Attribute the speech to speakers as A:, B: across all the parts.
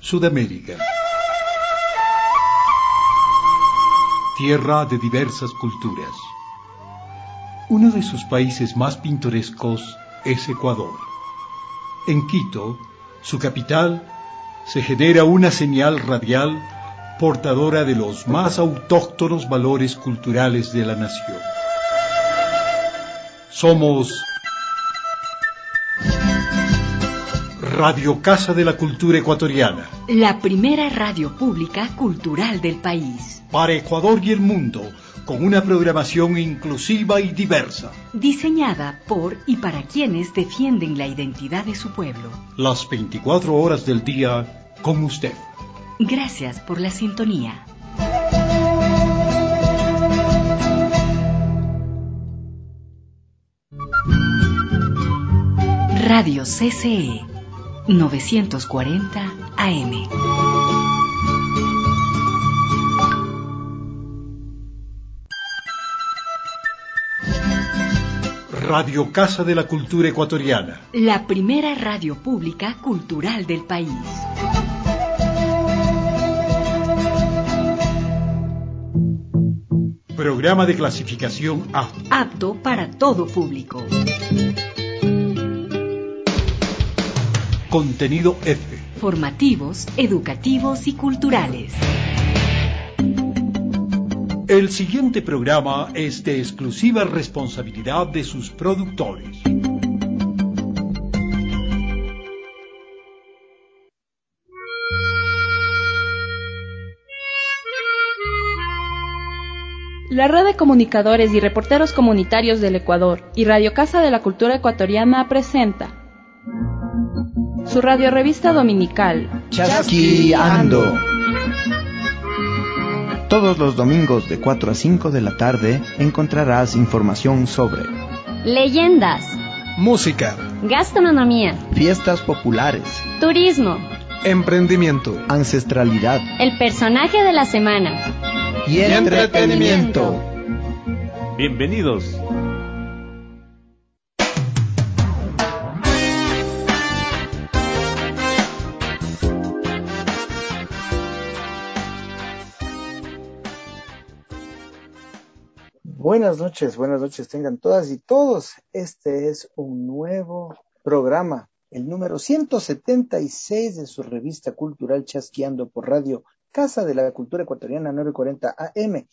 A: Sudamérica. Tierra de diversas culturas. Uno de sus países más pintorescos es Ecuador. En Quito, su capital, se genera una señal radial portadora de los más autóctonos valores culturales de la nación. Somos Radio Casa de la Cultura Ecuatoriana,
B: la primera radio pública cultural del país.
A: Para Ecuador y el mundo, con una programación inclusiva y diversa.
B: Diseñada por y para quienes defienden la identidad de su pueblo.
A: Las 24 horas del día con usted.
B: Gracias por la sintonía. Radio CCE 940 AM.
A: Radio Casa de la Cultura Ecuatoriana,
B: la primera radio pública cultural del país.
A: Programa de clasificación A.
B: Apto para todo público.
A: Contenido F.
B: Formativos, educativos y culturales.
A: El siguiente programa es de exclusiva responsabilidad de sus productores.
C: La Red de Comunicadores y Reporteros Comunitarios del Ecuador y Radio Casa de la Cultura Ecuatoriana presenta su radiorevista dominical
D: Chasquiando. Todos los domingos de 4 a 5 de la tarde encontrarás información sobre
E: leyendas,
F: música,
E: gastronomía,
D: fiestas populares,
E: turismo,
F: emprendimiento,
D: ancestralidad,
E: el personaje de la semana
D: y entretenimiento.
G: Bienvenidos.
H: Buenas noches tengan todas y todos. Este es un nuevo programa, el número 176 de su revista cultural Chasquiando por Radio Casa de la Cultura Ecuatoriana 940 AM,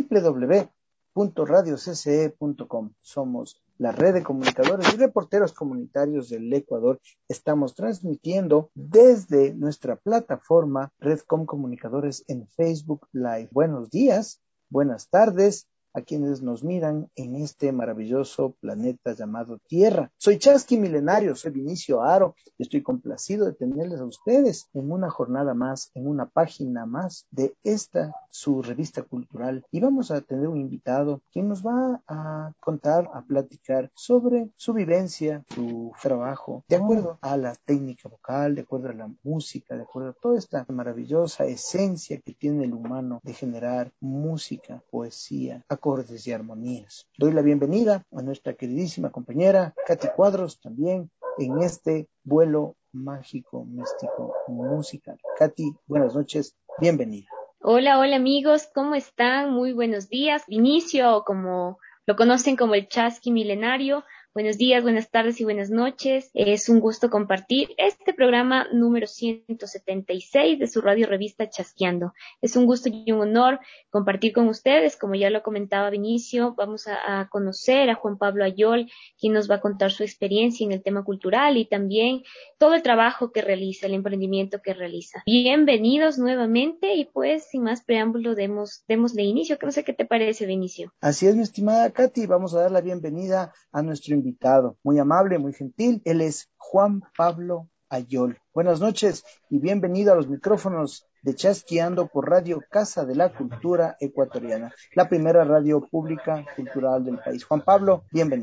H: www.radiocce.com. Somos la red de comunicadores y reporteros comunitarios del Ecuador. Estamos transmitiendo desde nuestra plataforma Redcom Comunicadores en Facebook Live. Buenos días, buenas tardes a quienes nos miran en este maravilloso planeta llamado Tierra. Soy Chasqui Milenario, soy Vinicio Aro, y estoy complacido de tenerles a ustedes en una jornada más, en una página más de esta, su revista cultural. Y vamos a tener un invitado quien nos va a contar, a platicar sobre su vivencia, su trabajo, de acuerdo a la técnica vocal, de acuerdo a la música, de acuerdo a toda esta maravillosa esencia que tiene el humano de generar música, poesía, acordes y armonías. Doy la bienvenida a nuestra queridísima compañera Katy Cuadros también en este vuelo mágico, místico, musical. Katy, buenas noches, bienvenida.
E: Hola amigos, ¿cómo están? Muy buenos días. Vinicio, como lo conocen como el Chasqui Milenario. Buenos días, buenas tardes y buenas noches. Es un gusto compartir este programa número 176 de su radio revista Chasqueando. Es un gusto y un honor compartir con ustedes. Como ya lo comentaba Vinicio, vamos a conocer a Juan Pablo Ayol, quien nos va a contar su experiencia en el tema cultural y también todo el trabajo que realiza, el emprendimiento que realiza. Bienvenidos nuevamente y pues sin más preámbulo démosle inicio. Que no sé qué te parece, Vinicio.
H: Así es, mi estimada Katy, vamos a dar la bienvenida a nuestro invitado, muy amable, muy gentil. Él es Juan Pablo Ayol. Buenas noches y bienvenido a los micrófonos de Chasquiando por Radio Casa de la Cultura Ecuatoriana, la primera radio pública cultural del país. Juan Pablo, bienvenido.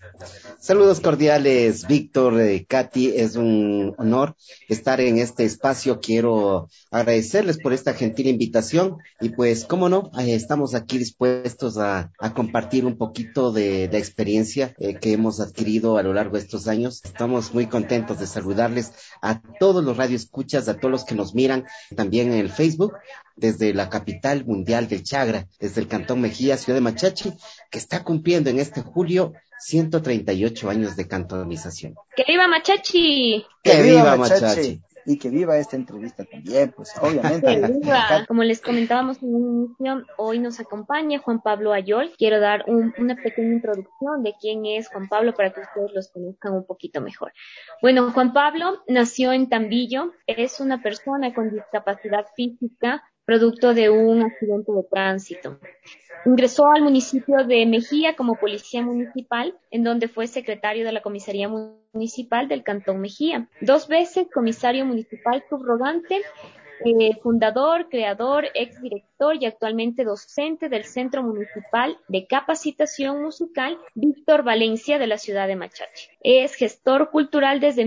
I: Saludos cordiales, Víctor, Katy, es un honor estar en este espacio. Quiero agradecerles por esta gentil invitación y pues, cómo no, estamos aquí dispuestos a compartir un poquito de la experiencia que hemos adquirido a lo largo de estos años. Estamos muy contentos de saludarles a todos los radioescuchas, a todos los que nos miran también en el Facebook, desde la capital mundial del Chagra, desde el Cantón Mejía, ciudad de Machachi, que está cumpliendo en este julio 138 años de cantonización.
E: ¡Que viva Machachi!
I: ¡Que viva Machachi!
H: Y que viva esta entrevista también, pues obviamente.
E: ¡Que viva! Como les comentábamos en un inicio, hoy nos acompaña Juan Pablo Ayol. Quiero dar una pequeña introducción de quién es Juan Pablo para que ustedes los conozcan un poquito mejor. Bueno, Juan Pablo nació en Tambillo, es una persona con discapacidad física, producto de un accidente de tránsito. Ingresó al municipio de Mejía como policía municipal, en donde fue secretario de la comisaría municipal del Cantón Mejía. 2 veces comisario municipal subrogante, fundador, creador, exdirector y actualmente docente del Centro Municipal de Capacitación Musical Víctor Valencia de la ciudad de Machachi. Es gestor cultural desde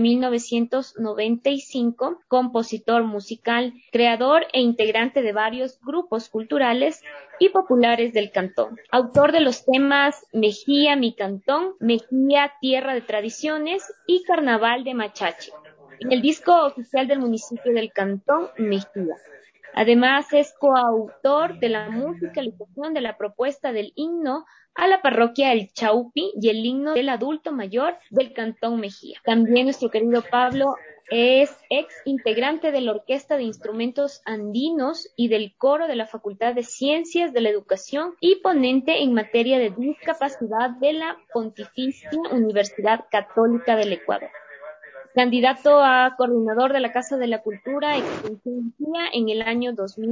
E: 1995, compositor musical, creador e integrante de varios grupos culturales y populares del cantón. Autor de los temas Mejía, mi cantón, Mejía, tierra de tradiciones y Carnaval de Machachi, en el disco oficial del municipio del Cantón Mejía. Además, es coautor de la musicalización de la propuesta del himno a la parroquia El Chaupi y el himno del adulto mayor del Cantón Mejía. También nuestro querido Pablo es ex integrante de la Orquesta de Instrumentos Andinos y del coro de la Facultad de Ciencias de la Educación y ponente en materia de discapacidad de la Pontificia Universidad Católica del Ecuador. Candidato a coordinador de la Casa de la Cultura Extensión Mejía en el año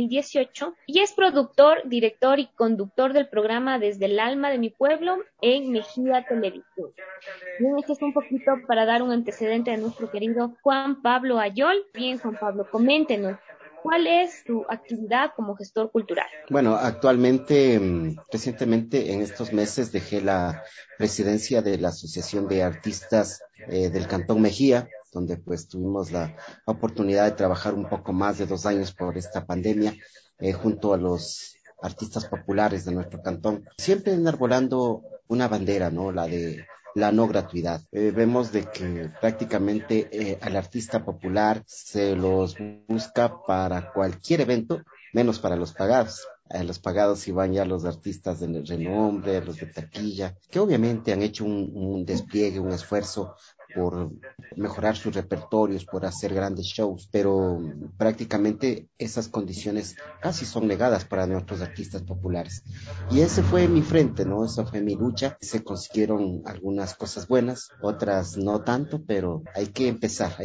E: 2018 y es productor, director y conductor del programa Desde el Alma de mi Pueblo en Mejía Televisión. Bien, esto es un poquito para dar un antecedente de nuestro querido Juan Pablo Ayol. Bien, Juan Pablo, coméntenos, ¿cuál es su actividad como gestor cultural?
I: Bueno, actualmente, recientemente en estos meses dejé la presidencia de la Asociación de Artistas del Cantón Mejía, donde pues tuvimos la oportunidad de trabajar un poco más de 2 años por esta pandemia, junto a los artistas populares de nuestro cantón, siempre enarbolando una bandera, ¿no? La de la no gratuidad. Vemos de que prácticamente al artista popular se los busca para cualquier evento, menos para los pagados. Los pagados iban ya los artistas de renombre, los de taquilla, que obviamente han hecho un despliegue, un esfuerzo por mejorar sus repertorios, por hacer grandes shows, pero prácticamente esas condiciones casi son negadas para nuestros artistas populares. Y ese fue mi frente, ¿no? Esa fue mi lucha. Se consiguieron algunas cosas buenas, otras no tanto, pero hay que empezar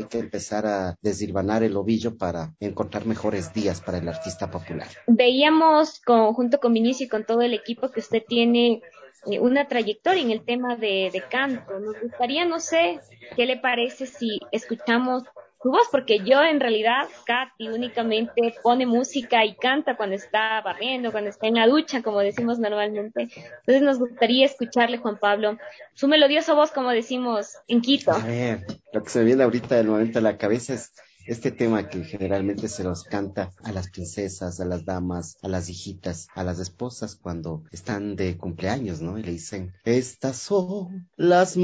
I: a deshilvanar el ovillo para encontrar mejores días para el artista popular.
E: Veíamos junto con Vinicio y con todo el equipo que usted tiene una trayectoria en el tema de canto. Nos gustaría, no sé, ¿qué le parece si escuchamos su voz? Porque yo en realidad, Katy únicamente pone música y canta cuando está barriendo, cuando está en la ducha, como decimos normalmente. Entonces nos gustaría escucharle, Juan Pablo, su melodiosa voz, como decimos en Quito.
I: A ver, lo que se me viene ahorita del momento a la cabeza es este tema que generalmente se los canta a las princesas, a las damas, a las hijitas, a las esposas cuando están de cumpleaños, ¿no? Y le dicen, estas son las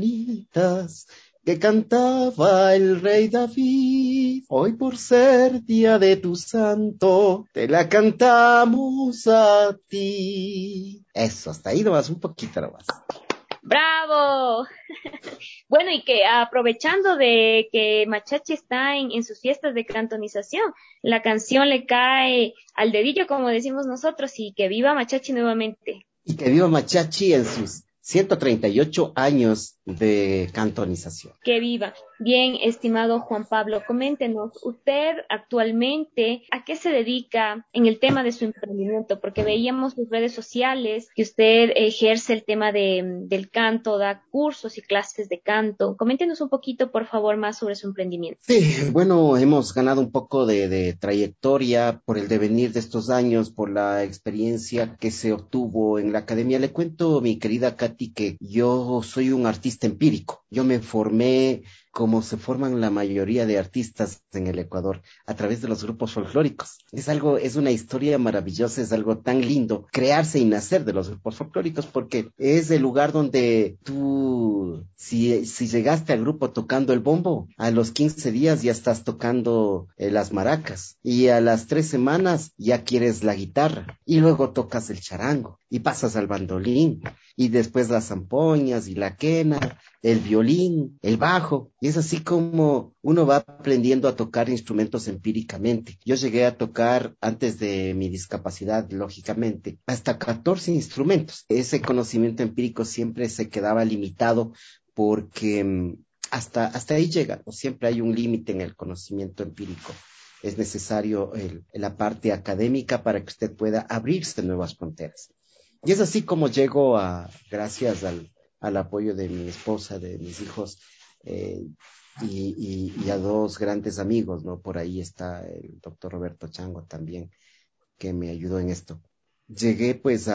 I: mañanitas que cantaba el rey David. Hoy por ser día de tu santo, te la cantamos a ti. Eso, hasta ahí nomás, un poquito nomás.
E: ¡Bravo! Bueno, y que aprovechando de que Machachi está en sus fiestas de cantonización, la canción le cae al dedillo, como decimos nosotros, y que viva Machachi nuevamente.
I: Y que viva Machachi en sus 138 años de cantonización.
E: Que viva. Bien, estimado Juan Pablo, coméntenos, usted actualmente, ¿a qué se dedica en el tema de su emprendimiento? Porque veíamos en redes sociales que usted ejerce el tema del canto, da cursos y clases de canto. Coméntenos un poquito, por favor, más sobre su emprendimiento.
I: Sí, bueno, hemos ganado un poco de trayectoria por el devenir de estos años, por la experiencia que se obtuvo en la academia. Le cuento, mi querida Katy, que yo soy un artista empírico. Yo me formé como se forman la mayoría de artistas en el Ecuador, a través de los grupos folclóricos. Es una historia maravillosa, es algo tan lindo crearse y nacer de los grupos folclóricos, porque es el lugar donde tú, si llegaste al grupo tocando el bombo, a los 15 días ya estás tocando las maracas, y a las 3 semanas ya quieres la guitarra, y luego tocas el charango, y pasas al bandolín, y después las zampoñas y la quena, el violín, el bajo, y es así como uno va aprendiendo a tocar instrumentos empíricamente. Yo llegué a tocar, antes de mi discapacidad, lógicamente, hasta 14 instrumentos. Ese conocimiento empírico siempre se quedaba limitado porque hasta ahí llega, ¿no? Siempre hay un límite en el conocimiento empírico. Es necesario la parte académica para que usted pueda abrirse nuevas fronteras. Y es así como llego gracias al apoyo de mi esposa, de mis hijos, eh, y a dos grandes amigos, ¿no? Por ahí está el doctor Roberto Chango también, que me ayudó en esto. Llegué pues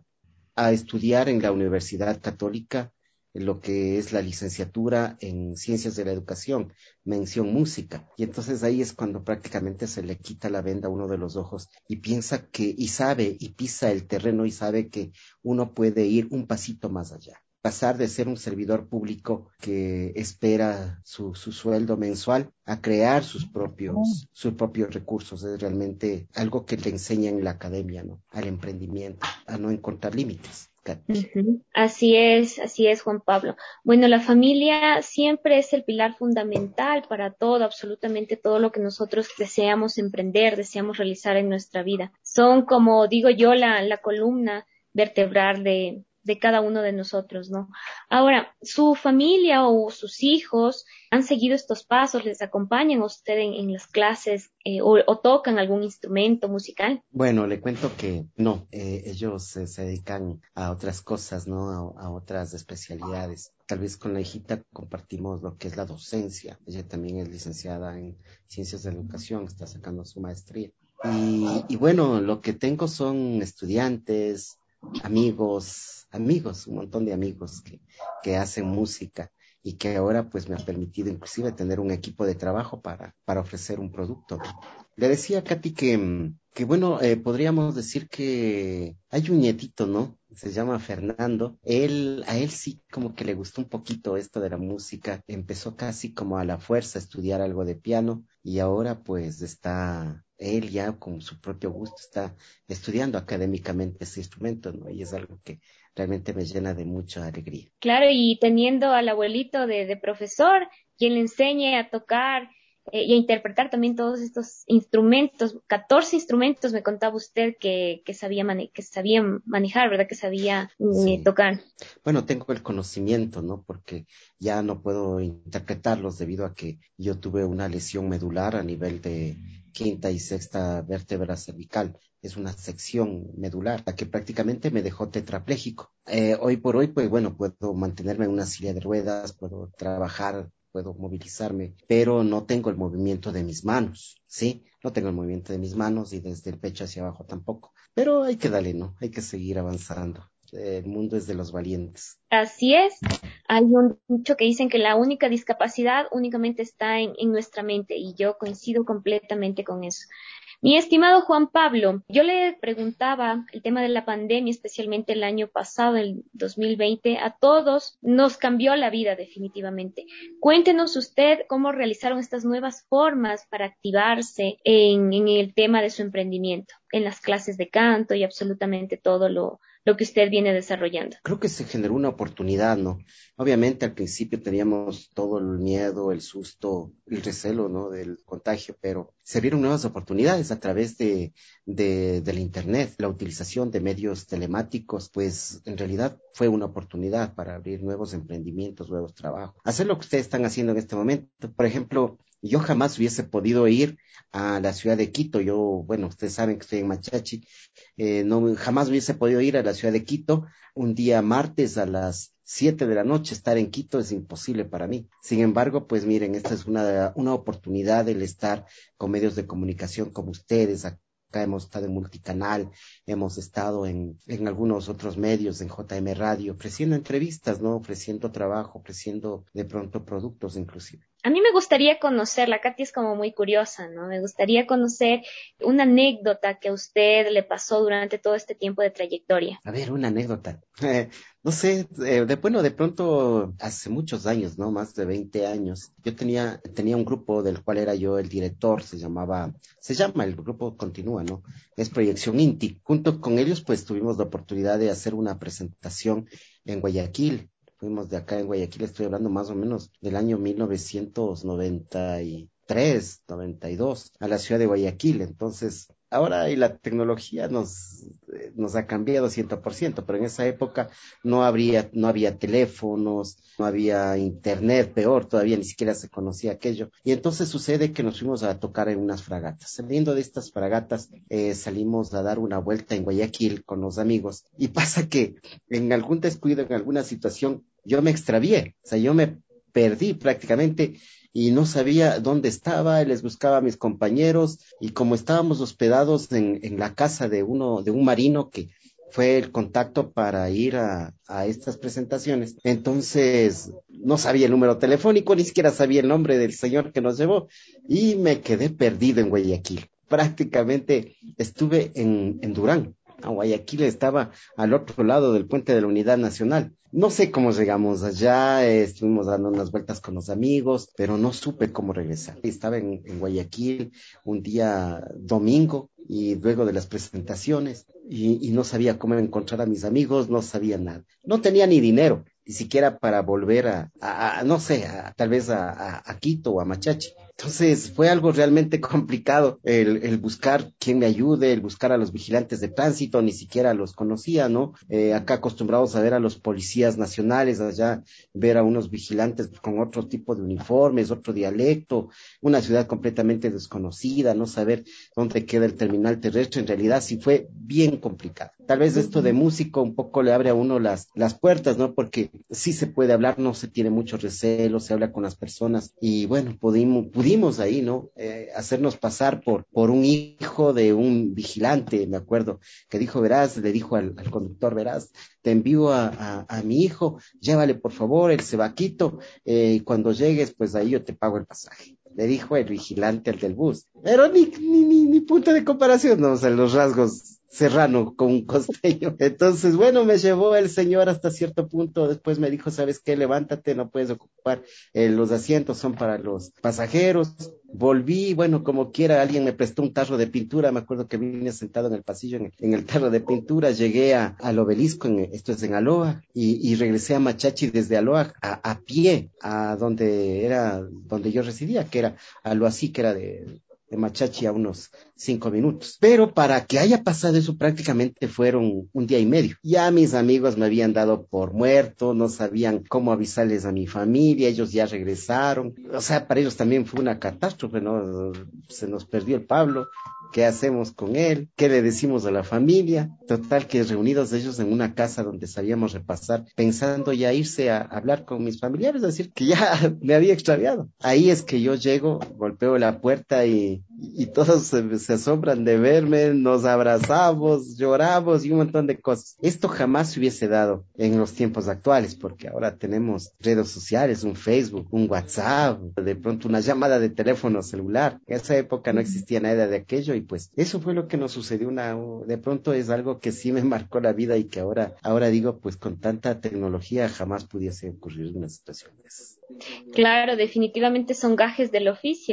I: a estudiar en la Universidad Católica lo que es la licenciatura en Ciencias de la Educación, mención música. Y entonces ahí es cuando prácticamente se le quita la venda a uno de los ojos y piensa y sabe, y pisa el terreno y sabe que uno puede ir un pasito más allá. Pasar de ser un servidor público que espera su sueldo mensual a crear sus propios recursos. Es realmente algo que le enseña en la academia, ¿no? Al emprendimiento, a no encontrar límites.
E: Uh-huh. Así es, Juan Pablo. Bueno, la familia siempre es el pilar fundamental para todo, absolutamente todo lo que nosotros deseamos emprender, deseamos realizar en nuestra vida. Son, como digo yo, la columna vertebral de cada uno de nosotros, ¿no? Ahora, ¿su familia o sus hijos han seguido estos pasos? ¿Les acompañan a usted en las clases o tocan algún instrumento musical?
I: Bueno, le cuento que no, ellos se dedican a otras cosas, ¿no? A otras especialidades. Tal vez con la hijita compartimos lo que es la docencia. Ella también es licenciada en Ciencias de la Educación, está sacando su maestría. Y bueno, lo que tengo son estudiantes, amigos, un montón de amigos que hacen música y que ahora pues me ha permitido inclusive tener un equipo de trabajo para ofrecer un producto. Le decía a Katy que bueno, podríamos decir que hay un nietito, ¿no? Se llama Fernando. A él sí como que le gustó un poquito esto de la música. Empezó casi como a la fuerza a estudiar algo de piano y ahora pues está él ya con su propio gusto, está estudiando académicamente ese instrumento, ¿no? Y es algo que realmente me llena de mucha alegría.
E: Claro, y teniendo al abuelito de profesor, quien le enseñe a tocar y a interpretar también todos estos instrumentos, 14 instrumentos me contaba usted que sabía manejar, ¿verdad? Que sabía
I: Sí.
E: tocar.
I: Bueno, tengo el conocimiento, ¿no? Porque ya no puedo interpretarlos debido a que yo tuve una lesión medular a nivel de quinta y sexta vértebra cervical. Es una sección medular, la que prácticamente me dejó tetrapléjico. Hoy por hoy, pues bueno, puedo mantenerme en una silla de ruedas, puedo trabajar, puedo movilizarme, pero no tengo el movimiento de mis manos, ¿sí? No tengo el movimiento de mis manos y desde el pecho hacia abajo tampoco. Pero hay que darle, ¿no? Hay que seguir avanzando. El mundo es de los valientes.
E: Así es. Hay un dicho que dicen que la única discapacidad únicamente está en nuestra mente y yo coincido completamente con eso. Mi estimado Juan Pablo, yo le preguntaba el tema de la pandemia, especialmente el año pasado, el 2020, a todos nos cambió la vida definitivamente. Cuéntenos usted cómo realizaron estas nuevas formas para activarse en el tema de su emprendimiento, en las clases de canto y absolutamente todo lo que usted viene desarrollando?
I: Creo que se generó una oportunidad, ¿no? Obviamente al principio teníamos todo el miedo, el susto, el recelo, ¿no? Del contagio, pero se vieron nuevas oportunidades a través del Internet. La utilización de medios telemáticos, pues en realidad fue una oportunidad para abrir nuevos emprendimientos, nuevos trabajos. Hacer lo que ustedes están haciendo en este momento. Por ejemplo, yo jamás hubiese podido ir a la ciudad de Quito. Yo, bueno, ustedes saben que estoy en Machachi. No, jamás hubiese podido ir a la ciudad de Quito un día martes a las 7 de la noche. Estar en Quito es imposible para mí. Sin embargo, pues miren, esta es una oportunidad el estar con medios de comunicación como ustedes. Acá hemos estado en Multicanal, hemos estado en algunos otros medios, en JM Radio, ofreciendo entrevistas, ¿no? Ofreciendo trabajo, ofreciendo de pronto productos inclusive.
E: A mí me gustaría conocerla, Katy es como muy curiosa, ¿no? Me gustaría conocer una anécdota que a usted le pasó durante todo este tiempo de trayectoria.
I: A ver, una anécdota. No sé, de pronto hace muchos años, ¿no? Más de 20 años. Yo tenía un grupo del cual era yo el director, el grupo continúa, ¿no? Es Proyección Inti. Junto con ellos, pues tuvimos la oportunidad de hacer una presentación en Guayaquil. Fuimos de acá en Guayaquil, estoy hablando más o menos del año 1993, 92, a la ciudad de Guayaquil. Entonces, ahora y la tecnología nos ha cambiado 100%, pero en esa época no había teléfonos, no había internet, peor, todavía ni siquiera se conocía aquello. Y entonces sucede que nos fuimos a tocar en unas fragatas. Saliendo de estas fragatas, salimos a dar una vuelta en Guayaquil con los amigos. Y pasa que en algún descuido, en alguna situación, yo me extravié, o sea, yo me perdí prácticamente y no sabía dónde estaba, y les buscaba a mis compañeros, y como estábamos hospedados en la casa de un marino que fue el contacto para ir a estas presentaciones, entonces no sabía el número telefónico, ni siquiera sabía el nombre del señor que nos llevó, y me quedé perdido en Guayaquil. Prácticamente estuve en Durán. Guayaquil estaba al otro lado del puente de la Unidad Nacional. No sé cómo llegamos allá, estuvimos dando unas vueltas con los amigos, pero no supe cómo regresar. Estaba en Guayaquil un día domingo y luego de las presentaciones y no sabía cómo encontrar a mis amigos, no sabía nada. No tenía ni dinero, ni siquiera para volver no sé, tal vez a Quito o a Machachi. Entonces fue algo realmente complicado el buscar quién me ayude, el buscar a los vigilantes de tránsito, ni siquiera los conocía, ¿no? Acá acostumbrados a ver a los policías nacionales, allá ver a unos vigilantes con otro tipo de uniformes, otro dialecto, una ciudad completamente desconocida, no saber dónde queda el terminal terrestre, en realidad sí fue bien complicado. Tal vez esto de músico un poco le abre a uno las puertas, ¿no? Porque sí se puede hablar, no se tiene mucho recelo, se habla con las personas y bueno, pudimos ahí, ¿no? Hacernos pasar por un hijo de un vigilante, me acuerdo, que dijo, verás, le dijo al conductor, verás, te envío a mi hijo, llévale por favor, él se va a Quito, y cuando llegues, pues ahí yo te pago el pasaje. Le dijo el vigilante al del bus. Pero ni punto de comparación, no, o sea, los rasgos serrano con un costeño. Entonces, bueno, me llevó el señor hasta cierto punto, después me dijo, ¿sabes qué? Levántate, no puedes ocupar los asientos, son para los pasajeros. Volví, bueno, como quiera, alguien me prestó un tarro de pintura, me acuerdo que vine sentado en el pasillo en el tarro de pintura, llegué al obelisco, esto es en Aloa, y regresé a Machachi desde Aloa a pie, a donde yo residía, que era Aloasí, que era de Machachi a unos 5 minutos. Pero para que haya pasado eso prácticamente fueron un día y medio. Ya mis amigos me habían dado por muerto, no sabían cómo avisarles a mi familia, ellos ya regresaron. O sea, para ellos también fue una catástrofe, ¿no? Se nos perdió el Pablo. ¿Qué hacemos con él? ¿Qué le decimos a la familia? Total que reunidos ellos en una casa donde sabíamos repasar, pensando ya irse a hablar con mis familiares, decir que ya me había extraviado. Ahí es que yo llego, golpeo la puerta y todos se asombran de verme, nos abrazamos, lloramos y un montón de cosas. Esto jamás se hubiese dado en los tiempos actuales, porque ahora tenemos redes sociales, un Facebook, un WhatsApp, de pronto una llamada de teléfono celular. En esa época no existía nada de aquello y pues eso fue lo que nos sucedió. De pronto es algo que sí me marcó la vida y que ahora digo, pues con tanta tecnología jamás pudiese ocurrir una situación de esas.
E: Claro, definitivamente son gajes del oficio.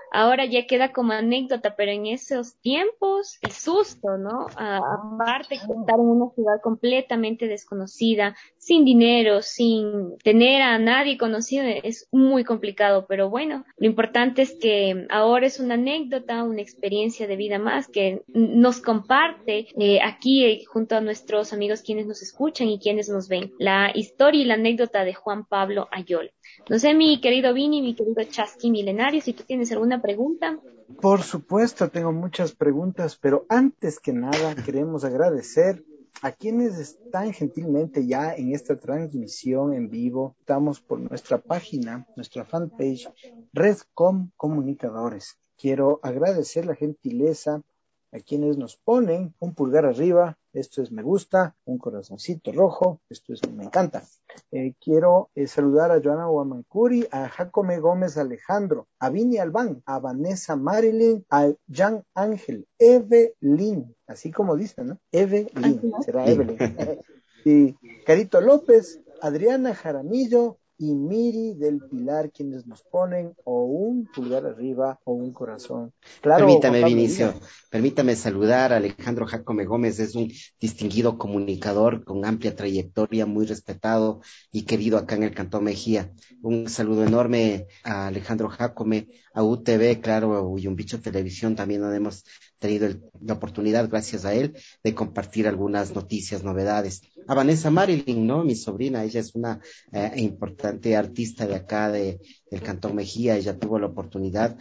E: ahora ya queda como anécdota, pero en esos tiempos, el susto, ¿no? Aparte de estar en una ciudad completamente desconocida, sin dinero, sin tener a nadie conocido, es muy complicado, pero bueno, lo importante es que ahora es una anécdota, una experiencia de vida más que nos comparte aquí junto a nuestros amigos quienes nos escuchan y quienes nos ven, la historia y la anécdota de Juan Pablo Ayol. No sé, mi querido Vini, mi querido Chasqui Milenario, si tú tienes alguna pregunta.
H: Por supuesto, tengo muchas preguntas, pero antes que nada queremos agradecer a quienes están gentilmente ya en esta transmisión en vivo. Estamos por nuestra página, nuestra fanpage, Redcom Comunicadores. Quiero agradecer la gentileza a quienes nos ponen un pulgar arriba, esto es me gusta, un corazoncito rojo, esto es me encanta. Quiero saludar a Joana Huamancuri, a Jacome Gómez Alejandro, a Vini Albán, a Vanessa Marilyn, a Jan Ángel, Evelyn, así como dicen, ¿no? Evelyn, será Evelyn. Y Carito López, Adriana Jaramillo y Miri del Pilar, quienes nos ponen o un pulgar arriba o un corazón. Claro,
I: Permítame,
H: Juan Pablo,
I: Vinicio, permítame saludar a Alejandro Jacome Gómez, es un distinguido comunicador con amplia trayectoria, muy respetado y querido acá en el Cantón Mejía. Un saludo enorme a Alejandro Jacome, a UTV, claro, y un bicho televisión, también hemos tenido la oportunidad, gracias a él, de compartir algunas noticias, novedades. A Vanessa Marilyn, ¿no? Mi sobrina, ella es una importante artista de acá, del Cantón Mejía, ella tuvo la oportunidad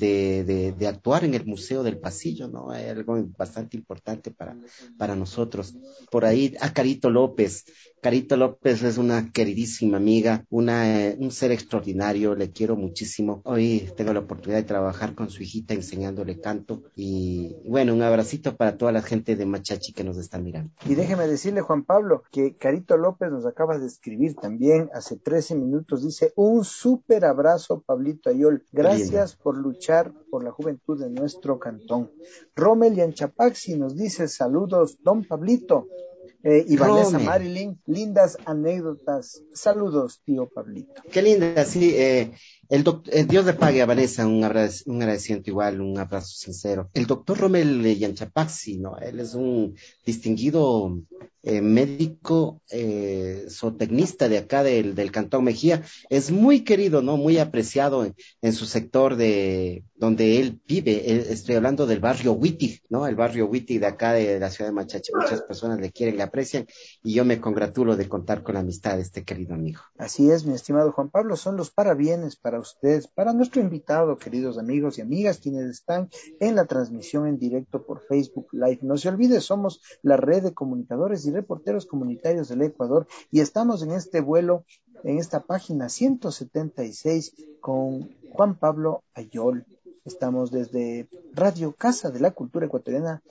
I: de actuar en el Museo del Pasillo, ¿no? Es algo bastante importante para nosotros. Por ahí, a Carito López. Carito López es una queridísima amiga, un ser extraordinario, le quiero muchísimo. Hoy tengo la oportunidad de trabajar con su hijita enseñándole canto y bueno, un abracito para toda la gente de Machachi que nos está mirando.
H: Y déjeme decirle, Juan Pablo, que Carito López nos acaba de escribir también hace 13 minutos. Dice, un súper abrazo, Pablito Ayol. Gracias por luchar por la juventud de nuestro cantón. Rommel Yanchapaxi nos dice, saludos, don Pablito. Y Vanessa Marilyn, lindas anécdotas. Saludos, tío Pablito.
I: Qué linda, sí. Dios le pague a Vanessa un agradecimiento igual, un abrazo sincero. El doctor Rommel Yanchapaxi, ¿no? Él es un distinguido médico, zootecnista de acá del Cantón Mejía. Es muy querido, ¿no? Muy apreciado en su sector de donde él vive. Estoy hablando del barrio Wittig, ¿no? El barrio Wittig de acá de la ciudad de Machachi. Muchas personas le quieren, le aprecian y yo me congratulo de contar con la amistad de este querido amigo.
H: Así es, mi estimado Juan Pablo, son los parabienes para ustedes, para nuestro invitado, queridos amigos y amigas, quienes están en la transmisión en directo por Facebook Live. No se olvide, somos la red de comunicadores y reporteros comunitarios del Ecuador y estamos en este vuelo, en esta página 176 con Juan Pablo Ayol. Estamos desde Radio Casa de la Cultura Ecuatoriana,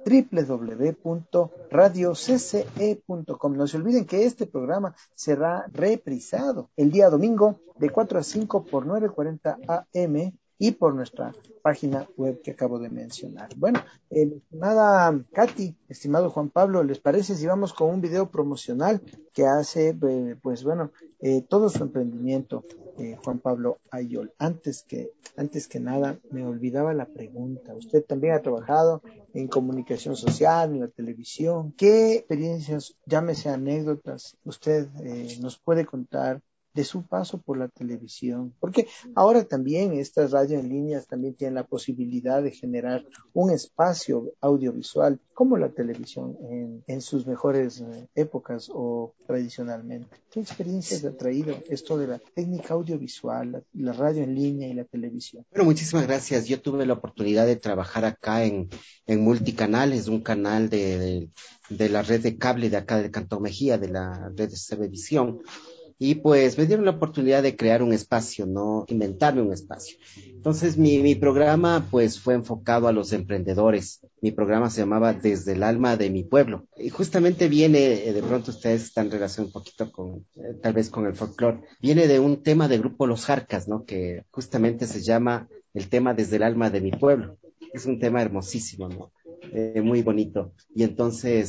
H: www.radiocce.com. No se olviden que este programa será reprisado el día domingo de 4 a 5 por 9:40 AM y por nuestra página web que acabo de mencionar. Bueno, estimada Katy, estimado Juan Pablo, ¿les parece si vamos con un video promocional que hace, pues bueno, todo su emprendimiento, Juan Pablo Ayol? Antes que nada, me olvidaba la pregunta. Usted también ha trabajado en comunicación social, en la televisión. ¿Qué experiencias, llámese anécdotas, usted nos puede contar de su paso por la televisión? Porque ahora también estas radios en línea también tienen la posibilidad de generar un espacio audiovisual como la televisión en sus mejores épocas o tradicionalmente. ¿Qué experiencias ha traído esto de la técnica audiovisual, la radio en línea y la televisión?
I: Bueno, muchísimas gracias. Yo tuve la oportunidad de trabajar acá en Multicanales, un canal de la red de cable de acá del Cantón Mejía, de la red de Televisión. Y pues me dieron la oportunidad de crear un espacio, ¿no? Inventarme un espacio. Entonces mi programa pues fue enfocado a los emprendedores. Mi programa se llamaba Desde el alma de mi pueblo. Y justamente viene, de pronto ustedes están en relación un poquito con, tal vez con el folclore. Viene de un tema del grupo Los Jarcas, ¿no? Que justamente se llama el tema Desde el alma de mi pueblo. Es un tema hermosísimo, ¿no? Muy bonito. Y entonces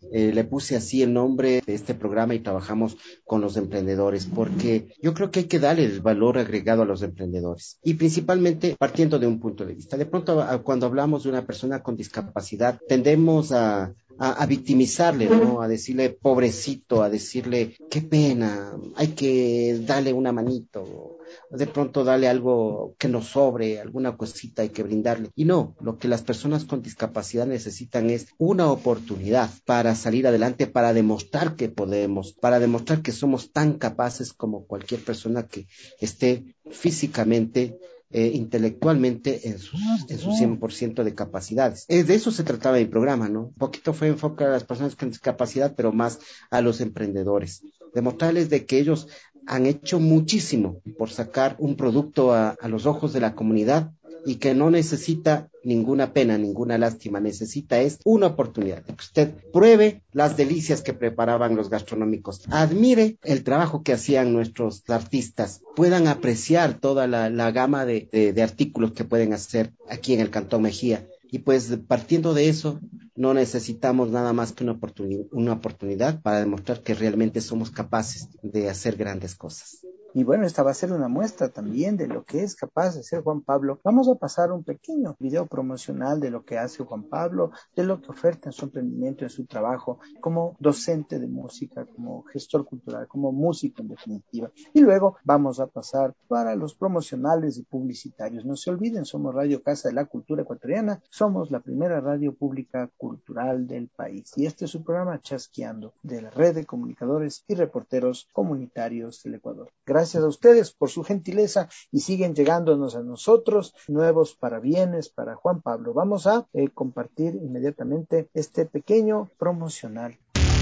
I: le puse así el nombre de este programa y trabajamos con los emprendedores, porque yo creo que hay que darle el valor agregado a los emprendedores y principalmente partiendo de un punto de vista. De pronto, cuando hablamos de una persona con discapacidad, tendemos a victimizarle, ¿no? A decirle pobrecito, a decirle qué pena, hay que darle una manito, de pronto darle algo que nos sobre, alguna cosita hay que brindarle. Y no, lo que las personas con discapacidad necesitan es una oportunidad para salir adelante, para demostrar que podemos, para demostrar que somos tan capaces como cualquier persona que esté físicamente intelectualmente en sus 100% de capacidades. De eso se trataba el programa, ¿no? Un poquito fue enfocado a las personas con discapacidad, pero más a los emprendedores. Demostrarles de que ellos han hecho muchísimo por sacar un producto a los ojos de la comunidad y que no necesita ninguna pena, ninguna lástima, necesita es una oportunidad, que usted pruebe las delicias que preparaban los gastronómicos, admire el trabajo que hacían nuestros artistas, puedan apreciar toda la gama de artículos que pueden hacer aquí en el Cantón Mejía. Y pues partiendo de eso, no necesitamos nada más que una oportunidad para demostrar que realmente somos capaces de hacer grandes cosas.
H: Y bueno, esta va a ser una muestra también de lo que es capaz de hacer Juan Pablo. Vamos a pasar un pequeño video promocional de lo que hace Juan Pablo, de lo que oferta en su emprendimiento, en su trabajo, como docente de música, como gestor cultural, como músico en definitiva. Y luego vamos a pasar para los promocionales y publicitarios. No se olviden, somos Radio Casa de la Cultura Ecuatoriana, somos la primera radio pública cultural del país. Y este es su programa Chasqueando, de la Red de Comunicadores y Reporteros Comunitarios del Ecuador. Gracias a ustedes por su gentileza y siguen llegándonos a nosotros nuevos parabienes para Juan Pablo. Vamos a compartir inmediatamente este pequeño promocional.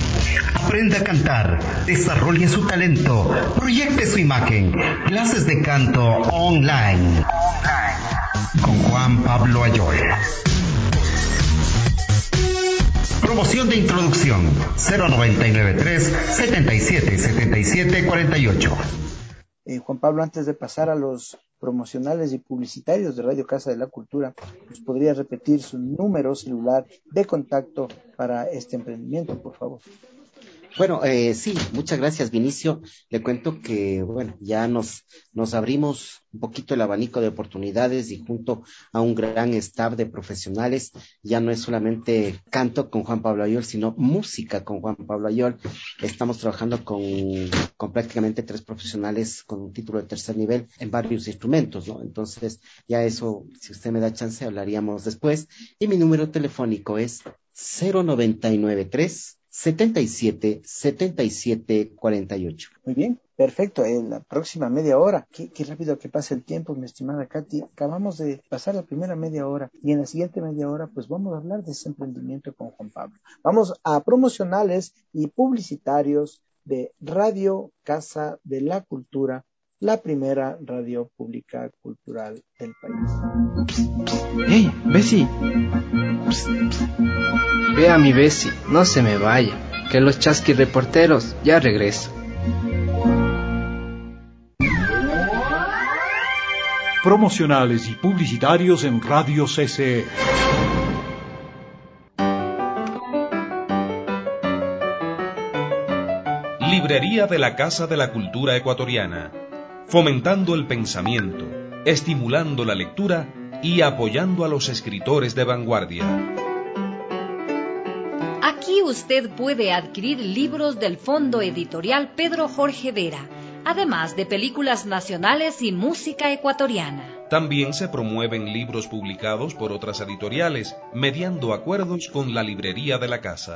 J: Aprenda a cantar, desarrolle su talento, proyecte su imagen. Clases de canto online con Juan Pablo Ayol. Promoción de introducción 0993 77 77 48.
H: Juan Pablo, antes de pasar a los promocionales y publicitarios de Radio Casa de la Cultura, ¿nos podría repetir su número celular de contacto para este emprendimiento, por favor?
I: Bueno, sí, muchas gracias, Vinicio. Le cuento que, bueno, ya nos abrimos un poquito el abanico de oportunidades y junto a un gran staff de profesionales, ya no es solamente canto con Juan Pablo Ayol, sino música con Juan Pablo Ayol. Estamos trabajando con prácticamente 3 profesionales con un título de tercer nivel en varios instrumentos, ¿no? Entonces, ya eso, si usted me da chance, hablaríamos después. Y mi número telefónico es 0993 77 77 48.
H: Muy bien, perfecto. En la próxima media hora, qué rápido que pasa el tiempo, mi estimada Katy. Acabamos de pasar la primera media hora y en la siguiente media hora pues vamos a hablar de ese emprendimiento con Juan Pablo. Vamos a promocionales y publicitarios de Radio Casa de la Cultura, la primera radio pública cultural del país.
K: ¡Hey, Bessie! Vea mi Bessie, no se me vaya, que los chasquirreporteros ya regreso.
A: Promocionales y publicitarios en Radio CCE.
L: Librería de la Casa de la Cultura Ecuatoriana, fomentando el pensamiento, estimulando la lectura y apoyando a los escritores de vanguardia.
B: Aquí usted puede adquirir libros del Fondo Editorial Pedro Jorge Vera, además de películas nacionales y música ecuatoriana.
L: También se promueven libros publicados por otras editoriales, mediando acuerdos con la librería de la casa.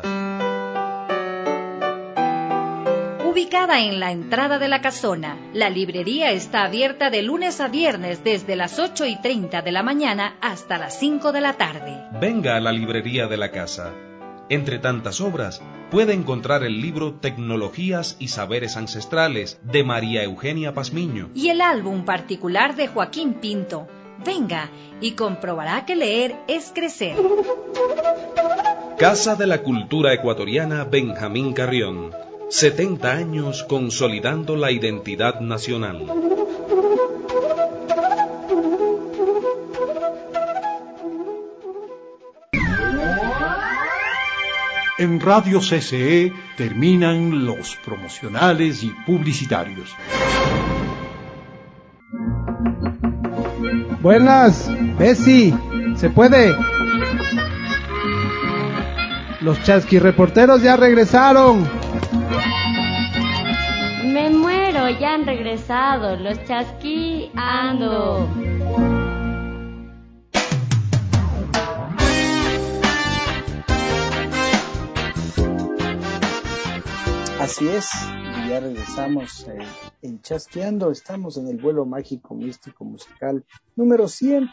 B: Ubicada en la entrada de la casona, la librería está abierta de lunes a viernes desde las 8:30 de la mañana hasta las 5 de la tarde.
L: Venga a la librería de la casa. Entre tantas obras, puede encontrar el libro Tecnologías y Saberes Ancestrales de María Eugenia Pazmiño
B: y el álbum particular de Joaquín Pinto. Venga y comprobará que leer es crecer.
L: Casa de la Cultura Ecuatoriana Benjamín Carrión. 70 años consolidando la identidad nacional.
A: En Radio CCE terminan los promocionales y publicitarios.
F: Buenas, Bessie, ¿se puede? Los chasquirreporteros ya regresaron.
M: Me muero, ya han regresado, los chasquiando.
H: Así es, ya regresamos en Chasqueando. Estamos en el vuelo mágico, místico, musical número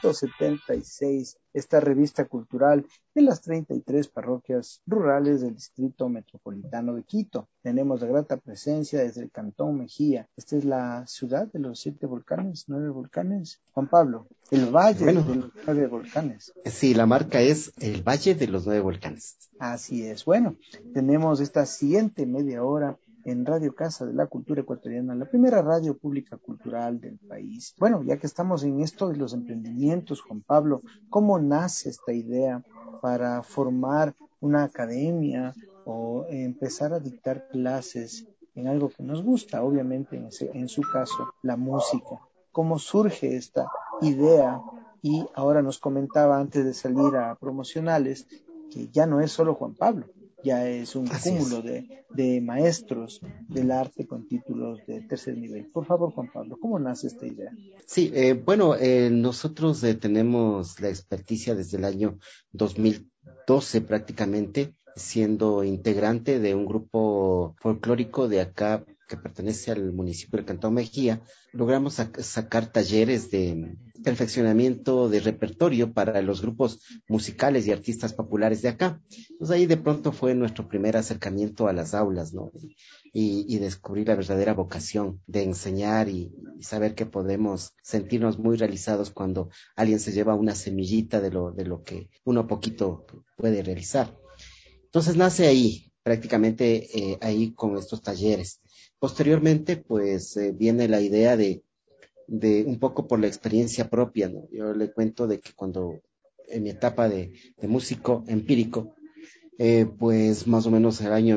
H: 176, esta revista cultural de las 33 parroquias rurales del Distrito Metropolitano de Quito. Tenemos la grata presencia desde el Cantón Mejía. Esta es la ciudad de los 7 volcanes, 9 volcanes. Juan Pablo, el Valle de los 9 volcanes.
I: Sí, la marca es el Valle de los 9 volcanes.
H: Así es. Bueno, tenemos esta siguiente media hora en Radio Casa de la Cultura Ecuatoriana, la primera radio pública cultural del país. Bueno, ya que estamos en esto de los emprendimientos, Juan Pablo, ¿cómo nace esta idea para formar una academia o empezar a dictar clases en algo que nos gusta? Obviamente, en su caso, la música. ¿Cómo surge esta idea? Y ahora nos comentaba antes de salir a promocionales que ya no es solo Juan Pablo, ya es un cúmulo de maestros del arte con títulos de tercer nivel. Por favor, Juan Pablo, ¿cómo nace esta idea?
I: Sí, nosotros tenemos la experticia desde el año 2012 prácticamente, siendo integrante de un grupo folclórico de acá que pertenece al municipio de Cantón Mejía. Logramos sacar talleres de perfeccionamiento de repertorio para los grupos musicales y artistas populares de acá. Entonces ahí de pronto fue nuestro primer acercamiento a las aulas, ¿no? Y descubrir la verdadera vocación de enseñar y saber que podemos sentirnos muy realizados cuando alguien se lleva una semillita de lo que uno poquito puede realizar. Entonces nace ahí, prácticamente ahí con estos talleres. Posteriormente, pues viene la idea de un poco por la experiencia propia, ¿no? Yo le cuento de que cuando en mi etapa de músico empírico, pues más o menos el año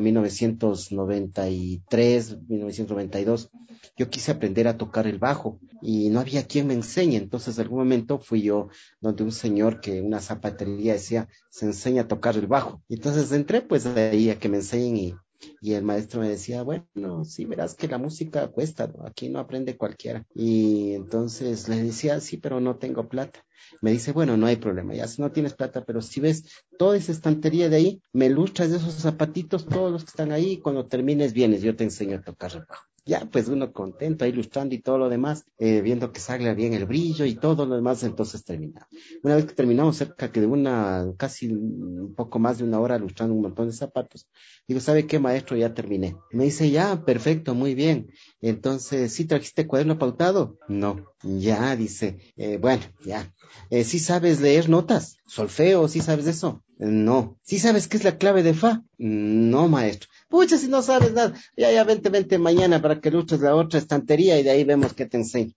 I: 1993, 1992, yo quise aprender a tocar el bajo y no había quien me enseñe. Entonces, en algún momento fui yo donde un señor que una zapatería decía, se enseña a tocar el bajo. Entonces entré pues ahí a que me enseñen y el maestro me decía, bueno, sí, verás que la música cuesta, ¿no? Aquí no aprende cualquiera. Y entonces le decía, sí, pero no tengo plata. Me dice, bueno, no hay problema, ya si no tienes plata, pero si ves toda esa estantería de ahí, me lustras de esos zapatitos, todos los que están ahí, y cuando termines vienes, yo te enseño a tocar el bajo. Ya, pues uno contento, ahí ilustrando y todo lo demás, viendo que salga bien el brillo y todo lo demás, entonces terminamos. Una vez que terminamos, cerca que de casi un poco más de una hora ilustrando un montón de zapatos, digo, ¿sabe qué, maestro? Ya terminé. Me dice, ya, perfecto, muy bien. Entonces, ¿sí trajiste cuaderno pautado? No. Ya, dice, bueno, ya. ¿Sí sabes leer notas? ¿Solfeo? ¿Sí sabes eso? No. ¿Sí sabes qué es la clave de fa? No, maestro. Pucha, si no sabes nada, ya, vente mañana para que ilustres la otra estantería y de ahí vemos qué te enseño.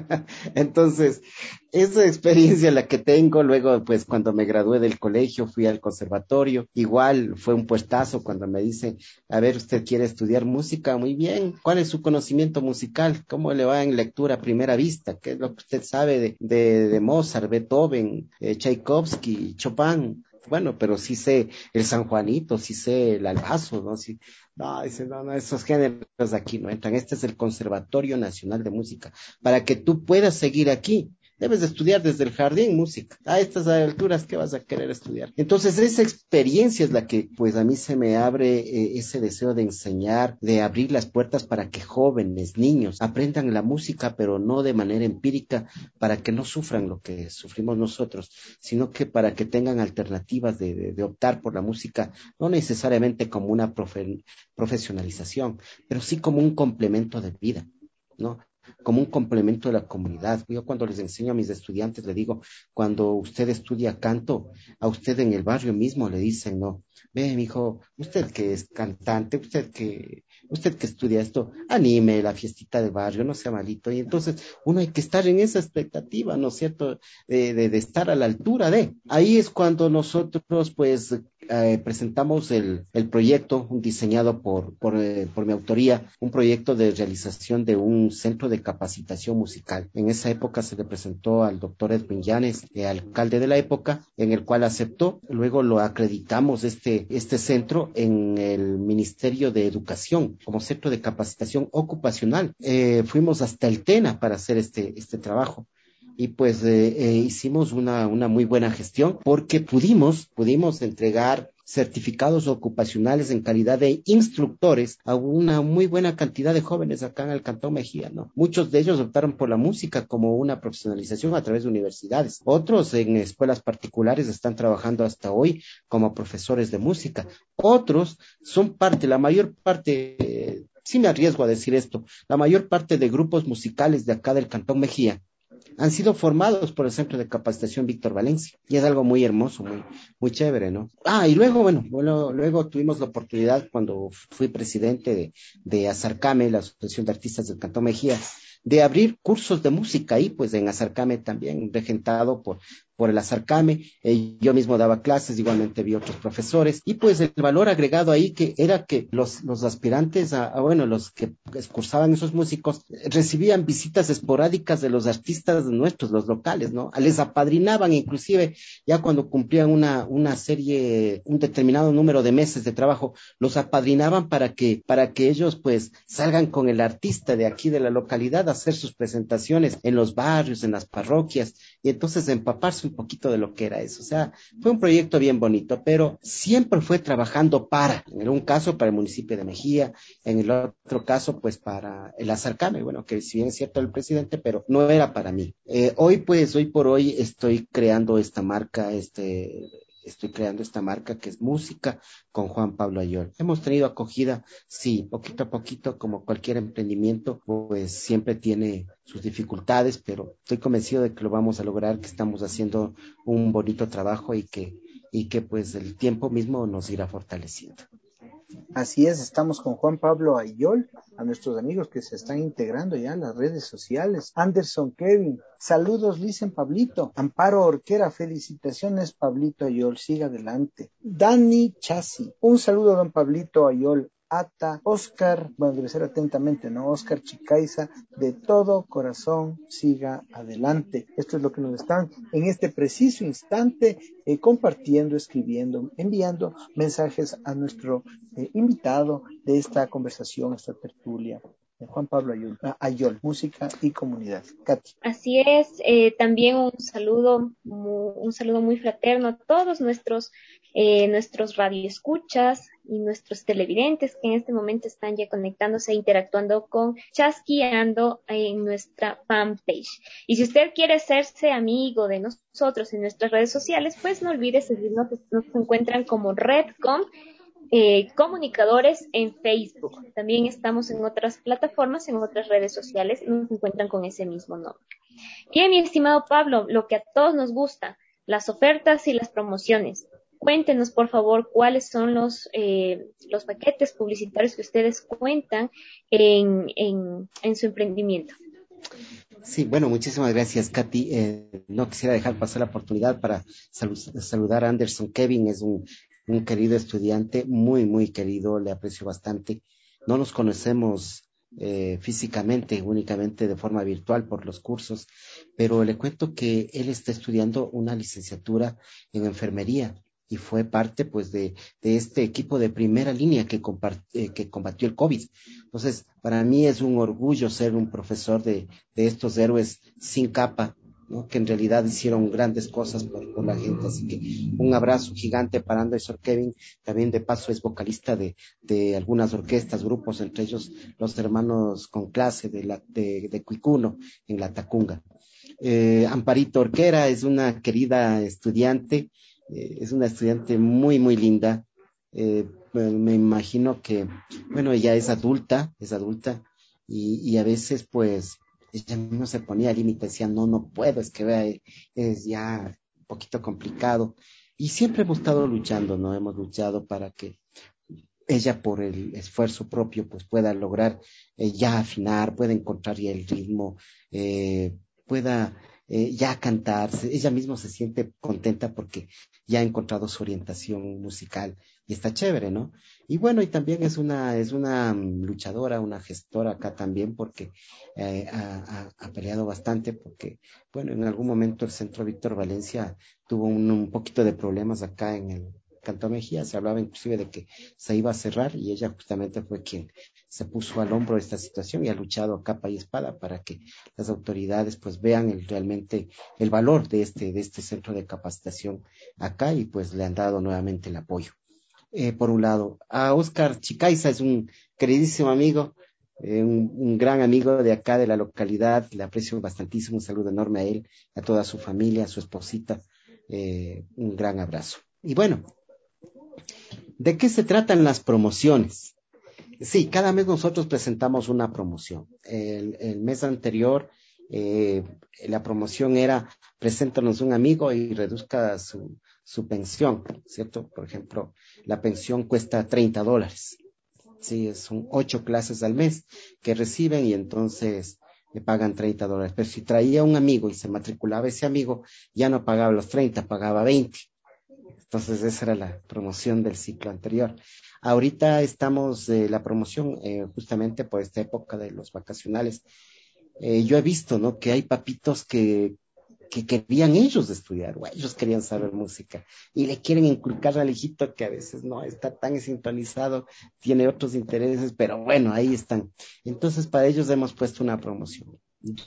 I: Entonces, esa experiencia la que tengo, luego pues cuando me gradué del colegio fui al conservatorio, igual fue un puestazo cuando me dicen, a ver, ¿usted quiere estudiar música? Muy bien, ¿cuál es su conocimiento musical? ¿Cómo le va en lectura a primera vista? ¿Qué es lo que usted sabe de Mozart, Beethoven, Tchaikovsky, Chopin? Bueno, pero sí sé el San Juanito, sí sé el Albazo, ¿no? Sí, no, dice, no, esos géneros aquí no entran. Este es el Conservatorio Nacional de Música. Para que tú puedas seguir aquí, debes de estudiar desde el jardín música. A estas alturas, ¿qué vas a querer estudiar? Entonces, esa experiencia es la que, pues, a mí se me abre ese deseo de enseñar, de abrir las puertas para que jóvenes, niños, aprendan la música, pero no de manera empírica, para que no sufran lo que sufrimos nosotros, sino que para que tengan alternativas de optar por la música, no necesariamente como una profesionalización, pero sí como un complemento de vida, ¿no? Como un complemento de la comunidad. Yo cuando les enseño a mis estudiantes, le digo, cuando usted estudia canto, a usted en el barrio mismo le dicen, no, ve, mijo, usted que es cantante, usted que estudia esto, anime la fiestita del barrio, no sea malito. Y entonces uno hay que estar en esa expectativa, ¿no es cierto?, de estar a la altura de. Ahí es cuando nosotros, pues, presentamos el proyecto diseñado por mi autoría, un proyecto de realización de un centro de capacitación musical. En esa época se le presentó al doctor Edwin Llanes, alcalde de la época, en el cual aceptó. Luego lo acreditamos este centro en el Ministerio de Educación como centro de capacitación ocupacional. Fuimos hasta el TENA para hacer este trabajo. Y pues hicimos una muy buena gestión porque pudimos entregar certificados ocupacionales en calidad de instructores a una muy buena cantidad de jóvenes acá en el Cantón Mejía, ¿no? Muchos de ellos optaron por la música como una profesionalización a través de universidades. Otros en escuelas particulares están trabajando hasta hoy como profesores de música. Otros son la mayor parte, sí me arriesgo a decir esto, la mayor parte de grupos musicales de acá del Cantón Mejía han sido formados por el Centro de Capacitación Víctor Valencia, y es algo muy hermoso, muy chévere, ¿no? Y luego, luego tuvimos la oportunidad, cuando fui presidente de Azarcame, la Asociación de Artistas del Cantón Mejía, de abrir cursos de música ahí, pues en Azarcame también, regentado por el Azarcame. Yo mismo daba clases, igualmente vi otros profesores, y pues el valor agregado ahí que era que los aspirantes los que cursaban esos músicos recibían visitas esporádicas de los artistas nuestros, los locales, ¿no? Les apadrinaban inclusive ya cuando cumplían una serie, un determinado número de meses de trabajo, los apadrinaban para que ellos pues salgan con el artista de aquí de la localidad a hacer sus presentaciones en los barrios, en las parroquias, y entonces empaparse un poquito de lo que era eso. O sea, fue un proyecto bien bonito, pero siempre fue trabajando en un caso para el municipio de Mejía, en el otro caso pues para el Azarcame, bueno, que si bien es cierto el presidente, pero no era para mí. Hoy por hoy estoy creando esta marca, que es música con Juan Pablo Ayol. Hemos tenido acogida, sí, poquito a poquito, como cualquier emprendimiento, pues siempre tiene sus dificultades, pero estoy convencido de que lo vamos a lograr, que estamos haciendo un bonito trabajo y que pues el tiempo mismo nos irá fortaleciendo.
H: Así es, estamos con Juan Pablo Ayol, a nuestros amigos que se están integrando ya en las redes sociales. Anderson Kevin, saludos, dicen Pablito. Amparo Orquera, felicitaciones, Pablito Ayol, siga adelante. Dani Chasi, un saludo, don Pablito Ayol. Ata, Oscar, bueno, debe ser atentamente, ¿no? Oscar Chicaiza, de todo corazón, siga adelante. Esto es lo que nos están en este preciso instante compartiendo, escribiendo, enviando mensajes a nuestro invitado de esta conversación, esta tertulia. Juan Pablo Ayol, música y comunidad. Katy.
E: Así es, también un saludo muy fraterno a todos nuestros radioescuchas y nuestros televidentes que en este momento están ya conectándose e interactuando con Chasqueando en nuestra fanpage. Y si usted quiere hacerse amigo de nosotros en nuestras redes sociales, pues no olvide seguirnos, nos encuentran como Redcom Comunicadores en Facebook. También estamos en otras plataformas, en otras redes sociales, y nos encuentran con ese mismo nombre. Bien, mi estimado Pablo, lo que a todos nos gusta, las ofertas y las promociones. Cuéntenos, por favor, cuáles son los paquetes publicitarios que ustedes cuentan en su emprendimiento.
I: Sí, bueno, muchísimas gracias, Katy. No quisiera dejar pasar la oportunidad para saludar a Anderson Kevin. Es un querido estudiante, muy querido, le aprecio bastante. No nos conocemos físicamente, únicamente de forma virtual por los cursos, pero le cuento que él está estudiando una licenciatura en enfermería y fue parte pues de este equipo de primera línea que combatió el COVID. Entonces, para mí es un orgullo ser un profesor de estos héroes sin capa, ¿no? Que en realidad hicieron grandes cosas por la gente. Así que un abrazo gigante para Anderson Kevin. También de paso es vocalista de algunas orquestas, grupos, entre ellos los hermanos con clase de Cuicuno en La Tacunga. Amparito Orquera es una querida estudiante, es una estudiante muy linda. Me imagino que, bueno, ella es adulta y a veces pues ella misma se ponía límite, decía, no puedo, es que vea, es ya un poquito complicado. Y siempre hemos estado luchando, ¿no? Hemos luchado para que ella por el esfuerzo propio pues pueda lograr ya afinar, pueda encontrar ya el ritmo, pueda ya cantar, ella misma se siente contenta porque ya ha encontrado su orientación musical y está chévere, ¿no? Y bueno, y también es una luchadora, una gestora acá también porque ha peleado bastante porque, bueno, en algún momento el Centro Víctor Valencia tuvo un poquito de problemas acá en el Cantón Mejía, se hablaba inclusive de que se iba a cerrar y ella justamente fue quien se puso al hombro esta situación y ha luchado a capa y espada para que las autoridades pues vean realmente el valor de este centro de capacitación acá y pues le han dado nuevamente el apoyo. Por un lado, a Oscar Chicaiza es un queridísimo amigo, un gran amigo de acá de la localidad, le aprecio bastantísimo, un saludo enorme a él, a toda su familia, a su esposita, un gran abrazo. Y bueno, ¿de qué se tratan las promociones? Sí, cada mes nosotros presentamos una promoción. El mes anterior, la promoción era preséntanos un amigo y reduzca su pensión, ¿cierto? Por ejemplo, la pensión cuesta $30. Sí, son 8 clases al mes que reciben y entonces le pagan $30. Pero si traía un amigo y se matriculaba ese amigo, ya no pagaba los 30, pagaba 20. Entonces esa era la promoción del ciclo anterior. Ahorita estamos la promoción justamente por esta época de los vacacionales. Yo he visto, ¿no? Que hay papitos que querían ellos estudiar o ellos querían saber música y le quieren inculcar al hijito que a veces no está tan sintonizado, tiene otros intereses, pero bueno, ahí están. Entonces para ellos hemos puesto una promoción.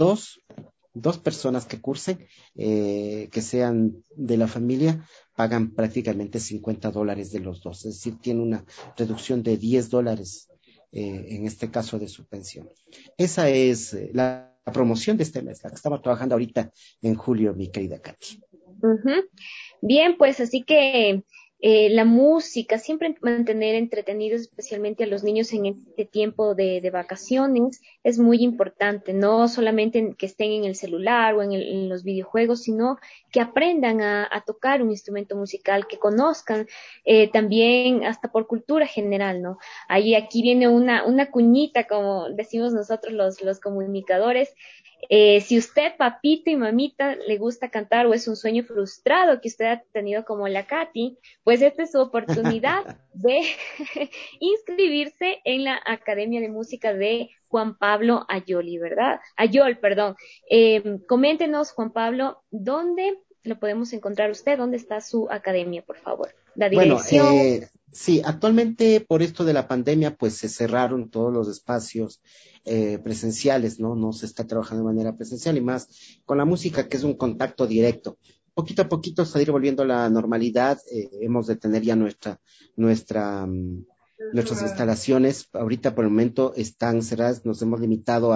I: Dos personas que cursen, que sean de la familia, pagan prácticamente $50 de los dos, es decir, tiene una reducción de $10, en este caso de su pensión. Esa es la promoción de este mes, la que estamos trabajando ahorita en julio, mi querida Katy.
E: Uh-huh. Bien, pues así que la música, siempre mantener entretenidos especialmente a los niños en este tiempo de vacaciones es muy importante, no solamente que estén en el celular o en los videojuegos, sino que aprendan a tocar un instrumento musical, que conozcan también hasta por cultura general, ¿no? Ahí aquí viene una cuñita, como decimos nosotros los comunicadores. Si usted, papito y mamita, le gusta cantar o es un sueño frustrado que usted ha tenido como la Katy, pues esta es su oportunidad de inscribirse en la Academia de Música de Juan Pablo Ayoli, ¿verdad? Ayol, perdón. Coméntenos, Juan Pablo, ¿dónde lo podemos encontrar usted? ¿Dónde está su academia, por favor? La dirección.
I: Bueno, sí, actualmente por esto de la pandemia, pues se cerraron todos los espacios presenciales, ¿no? No se está trabajando de manera presencial y más con la música, que es un contacto directo. Poquito a poquito salir volviendo a la normalidad, hemos de tener ya nuestras instalaciones. Ahorita por el momento están cerradas, nos hemos limitado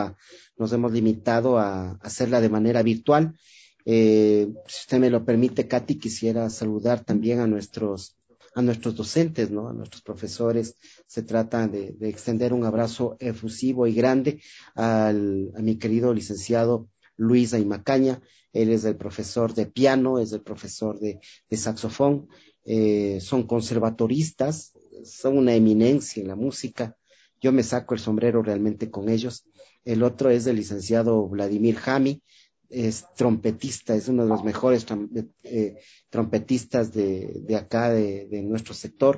I: a hacerla de manera virtual. Si usted me lo permite, Katy, quisiera saludar también a nuestros docentes, ¿no? A nuestros profesores. Se trata de extender un abrazo efusivo y grande a mi querido licenciado Luis Aymacaña. Él es el profesor de piano, es el profesor de saxofón, son conservatoristas, son una eminencia en la música. Yo me saco el sombrero realmente con ellos. El otro es el licenciado Vladimir Jami, es trompetista, es uno de los mejores trompetistas de acá, de nuestro sector.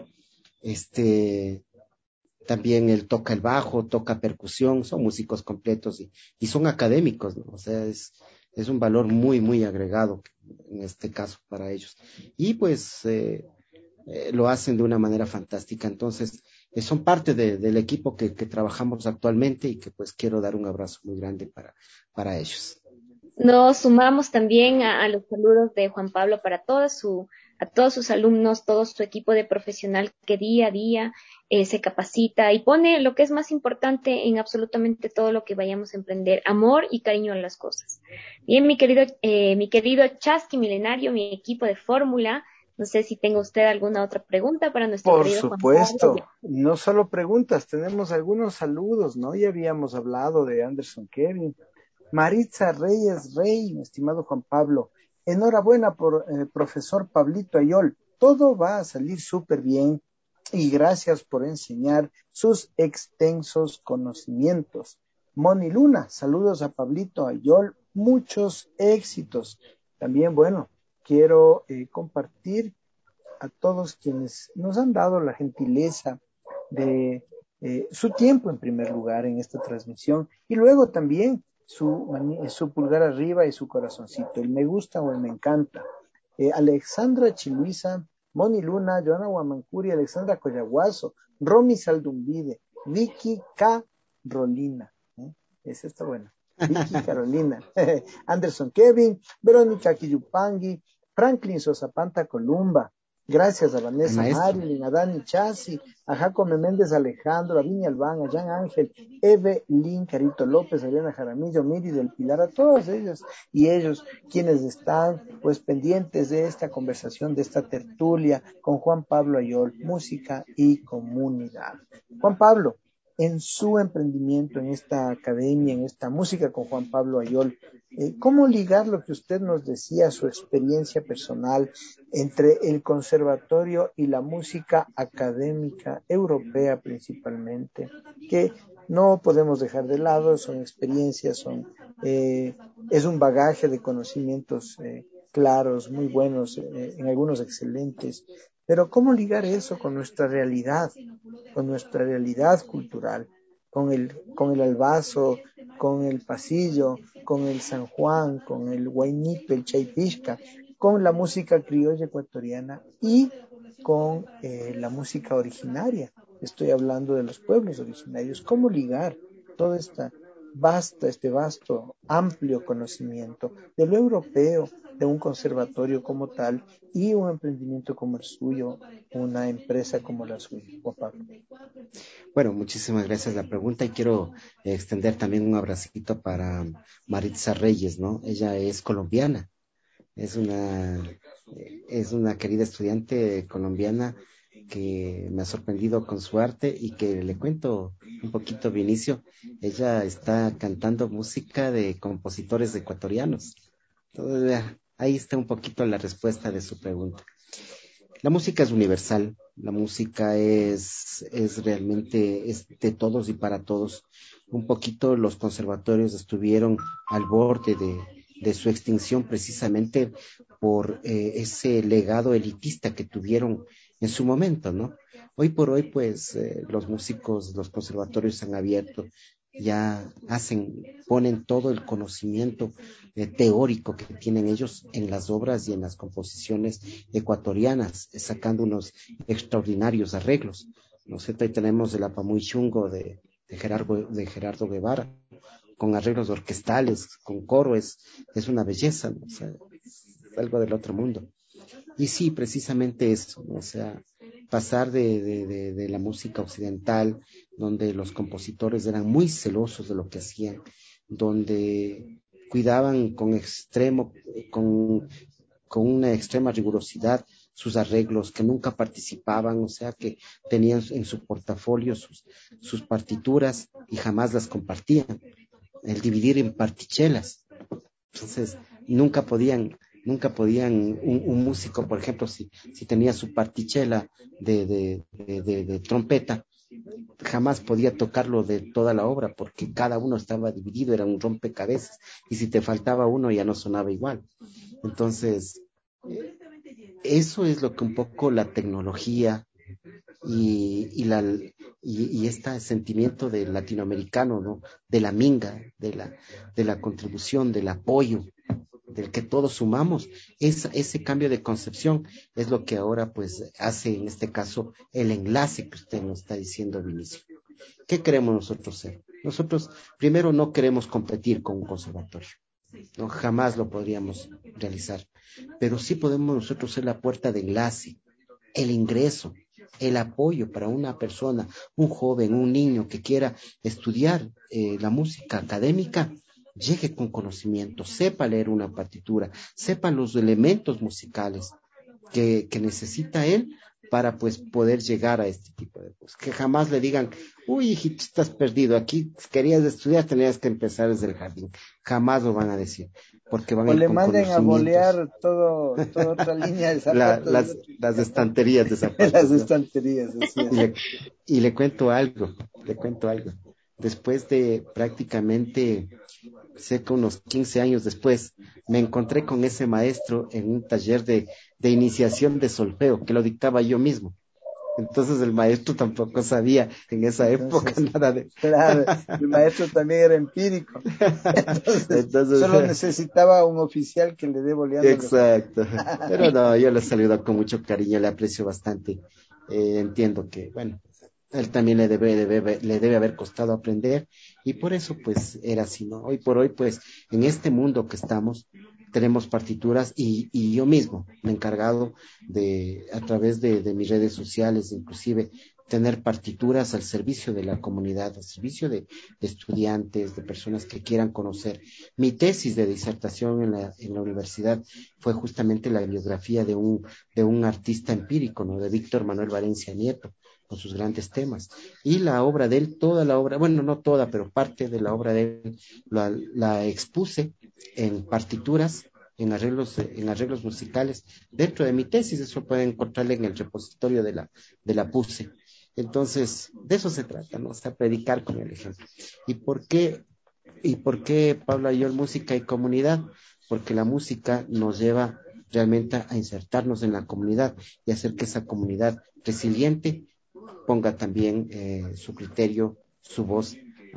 I: También él toca el bajo, toca percusión, son músicos completos y son académicos, ¿no? O sea, es un valor muy, muy agregado en este caso para ellos. Y pues lo hacen de una manera fantástica. Entonces, son parte del equipo que trabajamos actualmente y que pues quiero dar un abrazo muy grande para ellos.
E: Nos sumamos también a los saludos de Juan Pablo para a todos sus alumnos, todo su equipo de profesional que día a día se capacita y pone lo que es más importante en absolutamente todo lo que vayamos a emprender, amor y cariño a las cosas. Bien, mi querido Chasqui Milenario, mi equipo de fórmula, no sé si tenga usted alguna otra pregunta para nuestro
H: Por
E: querido Juan Pablo.
H: supuesto, no solo preguntas, tenemos algunos saludos, ¿no? Ya habíamos hablado de Anderson Kevin. Maritza Reyes Rey, mi estimado Juan Pablo, enhorabuena por profesor Pablito Ayol, todo va a salir súper bien y gracias por enseñar sus extensos conocimientos. Moni Luna, saludos a Pablito Ayol, muchos éxitos. También, bueno, quiero compartir a todos quienes nos han dado la gentileza de su tiempo en primer lugar en esta transmisión y luego también su pulgar arriba y su corazoncito, el me gusta o el me encanta. Alexandra Chiluisa, Moni Luna, Joana Guamancuri, Alexandra Coyaguazo, Romy Saldumbide, Vicky Carolina. Esa está buena. Vicky Carolina, Anderson Kevin, Verónica Quiyupangi, Franklin Sosapanta Columba. Gracias a Vanessa Marilyn, a Dani Chasi, a Jacome Méndez Alejandro, a Vini Albán, a Jean Ángel, Evelyn Carito López, a Elena Jaramillo, Miri del Pilar, a todas ellas y ellos quienes están pues pendientes de esta conversación, de esta tertulia con Juan Pablo Ayol, música y comunidad. Juan Pablo, en su emprendimiento, en esta academia, en esta música con Juan Pablo Ayol, ¿cómo ligar lo que usted nos decía, su experiencia personal entre el conservatorio y la música académica europea principalmente, que no podemos dejar de lado, son experiencias, es un bagaje de conocimientos claros, muy buenos, en algunos excelentes, pero ¿cómo ligar eso con nuestra realidad cultural, con el albazo, con el pasillo, con el San Juan, con el Huaynipe, el Chaypishka, con la música criolla ecuatoriana y con la música originaria? Estoy hablando de los pueblos originarios. ¿Cómo ligar todo este vasto, amplio conocimiento de lo europeo, de un conservatorio como tal y un emprendimiento como el suyo, una empresa como la suya, Juan Pablo?
I: Bueno, muchísimas gracias por la pregunta y quiero extender también un abracito para Maritza Reyes, ¿no? Ella es colombiana, es una querida estudiante colombiana que me ha sorprendido con su arte y que le cuento un poquito, Vinicio, ella está cantando música de compositores ecuatorianos. Entonces, ahí está un poquito la respuesta de su pregunta. La música es universal, la música es realmente de todos y para todos. Un poquito los conservatorios estuvieron al borde de su extinción precisamente por ese legado elitista que tuvieron en su momento, ¿no? Hoy por hoy, pues, los músicos, los conservatorios han abierto, ya ponen todo el conocimiento teórico que tienen ellos en las obras y en las composiciones ecuatorianas, sacando unos extraordinarios arreglos. ¿No es cierto? Ahí tenemos el Apamuy Chungo de Gerardo Guevara, con arreglos orquestales, con coro, es una belleza, ¿no? O sea, es algo del otro mundo. Y sí, precisamente eso, ¿no? O sea, pasar de la música occidental, donde los compositores eran muy celosos de lo que hacían, donde cuidaban con una extrema rigurosidad sus arreglos, que nunca participaban, o sea, que tenían en su portafolio sus partituras y jamás las compartían. El dividir en partichelas. Entonces, nunca podían un músico, por ejemplo, si tenía su partichela de trompeta, jamás podía tocarlo de toda la obra, porque cada uno estaba dividido, era un rompecabezas, y si te faltaba uno ya no sonaba igual. Entonces, eso es lo que un poco la tecnología y este sentimiento del latinoamericano, ¿no? De la minga, de la contribución, del apoyo, del que todos sumamos, ese cambio de concepción es lo que ahora pues hace en este caso el enlace que usted nos está diciendo, Vinicio. ¿Qué queremos nosotros ser? Nosotros primero no queremos competir con un conservatorio, no, jamás lo podríamos realizar, pero sí podemos nosotros ser la puerta de enlace, el ingreso, el apoyo para una persona, un joven, un niño que quiera estudiar la música académica, llegue con conocimiento, sepa leer una partitura, sepa los elementos musicales que necesita él para pues poder llegar a este tipo de cosas. Que jamás le digan, uy, hijito, estás perdido, aquí querías estudiar, tenías que empezar desde el jardín. Jamás lo van a decir, porque van a ir
H: le
I: con
H: manden a bolear toda otra línea de zapatos.
I: Las estanterías de zapatos.
H: Las estanterías, así es.
I: Y le cuento algo. después de prácticamente cerca unos 15 años después, me encontré con ese maestro en un taller de iniciación de solfeo, que lo dictaba yo mismo. Entonces el maestro tampoco sabía en esa época nada de...
H: Claro, el maestro también era empírico. Entonces solo necesitaba un oficial que le dé boleando.
I: Exacto. Pero no, yo le saludo con mucho cariño, le aprecio bastante. Entiendo que, bueno, él también le debe haber costado aprender y por eso pues era así, ¿no? Hoy por hoy pues en este mundo que estamos tenemos partituras y yo mismo me he encargado a través de mis redes sociales inclusive tener partituras al servicio de la comunidad, al servicio de estudiantes, de personas que quieran conocer. Mi tesis de disertación en la universidad fue justamente la biografía de un artista empírico, ¿no? De Víctor Manuel Valencia Nieto, con sus grandes temas. Y la obra de él, toda la obra, bueno, no toda, pero parte de la obra de él, la expuse en partituras, en arreglos musicales, dentro de mi tesis. Eso pueden encontrarle en el repositorio de la PUSE. Entonces, de eso se trata, ¿no? O sea, predicar con el ejemplo. ¿Y por qué Pablo Ayol, música y comunidad? Porque la música nos lleva realmente a insertarnos en la comunidad y hacer que esa comunidad resiliente ponga también su criterio, su voz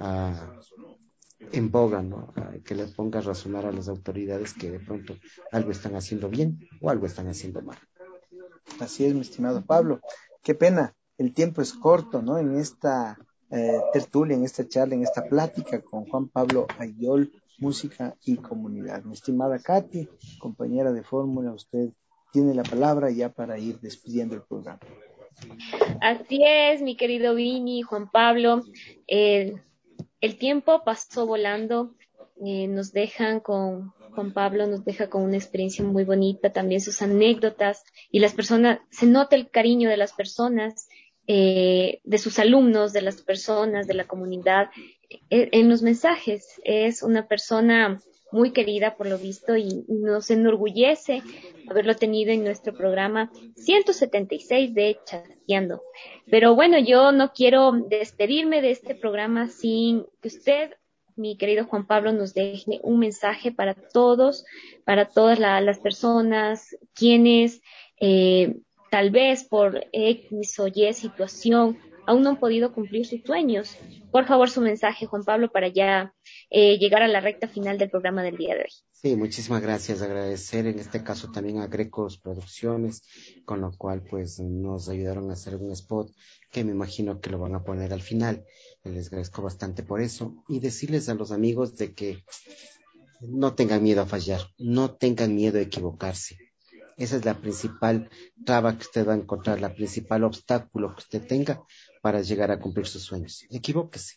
I: en boga, ¿no? Que le ponga a razonar a las autoridades que de pronto algo están haciendo bien o algo están haciendo mal.
H: Así es, mi estimado Pablo. Qué pena, el tiempo es corto, ¿no? En esta tertulia, en esta charla, en esta plática con Juan Pablo Ayol, música y comunidad. Mi estimada Katy, compañera de fórmula, usted tiene la palabra ya para ir despidiendo el programa.
E: Así es, mi querido Vini, Juan Pablo. El tiempo pasó volando. Nos dejan con Juan Pablo, nos deja con una experiencia muy bonita, también sus anécdotas y las personas, se nota el cariño de las personas, de sus alumnos, de las personas, de la comunidad, en los mensajes. Es una persona muy querida por lo visto y nos enorgullece haberlo tenido en nuestro programa 176 de Chasqueando. Pero bueno, yo no quiero despedirme de este programa sin que usted, mi querido Juan Pablo, nos deje un mensaje para todos, para todas las personas, quienes tal vez por X o Y situación aún no han podido cumplir sus sueños. Por favor, su mensaje, Juan Pablo, para ya llegar a la recta final del programa del día de hoy.
I: Sí, muchísimas gracias. Agradecer en este caso también a Grecos Producciones, con lo cual pues nos ayudaron a hacer un spot que me imagino que lo van a poner al final. Les agradezco bastante por eso y decirles a los amigos de que no tengan miedo a fallar, no tengan miedo a equivocarse. Esa es la principal traba que usted va a encontrar, la principal obstáculo que usted tenga para llegar a cumplir sus sueños. Equivóquese,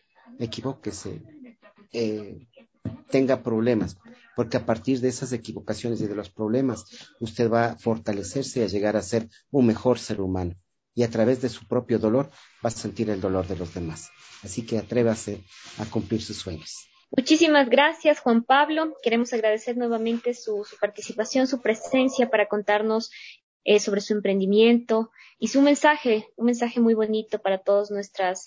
I: tenga problemas, porque a partir de esas equivocaciones y de los problemas, usted va a fortalecerse y a llegar a ser un mejor ser humano. Y a través de su propio dolor va a sentir el dolor de los demás. Así que atrévase a cumplir sus sueños.
E: Muchísimas gracias, Juan Pablo. Queremos agradecer nuevamente su participación, su presencia para contarnos sobre su emprendimiento y su mensaje, un mensaje muy bonito para todos nuestros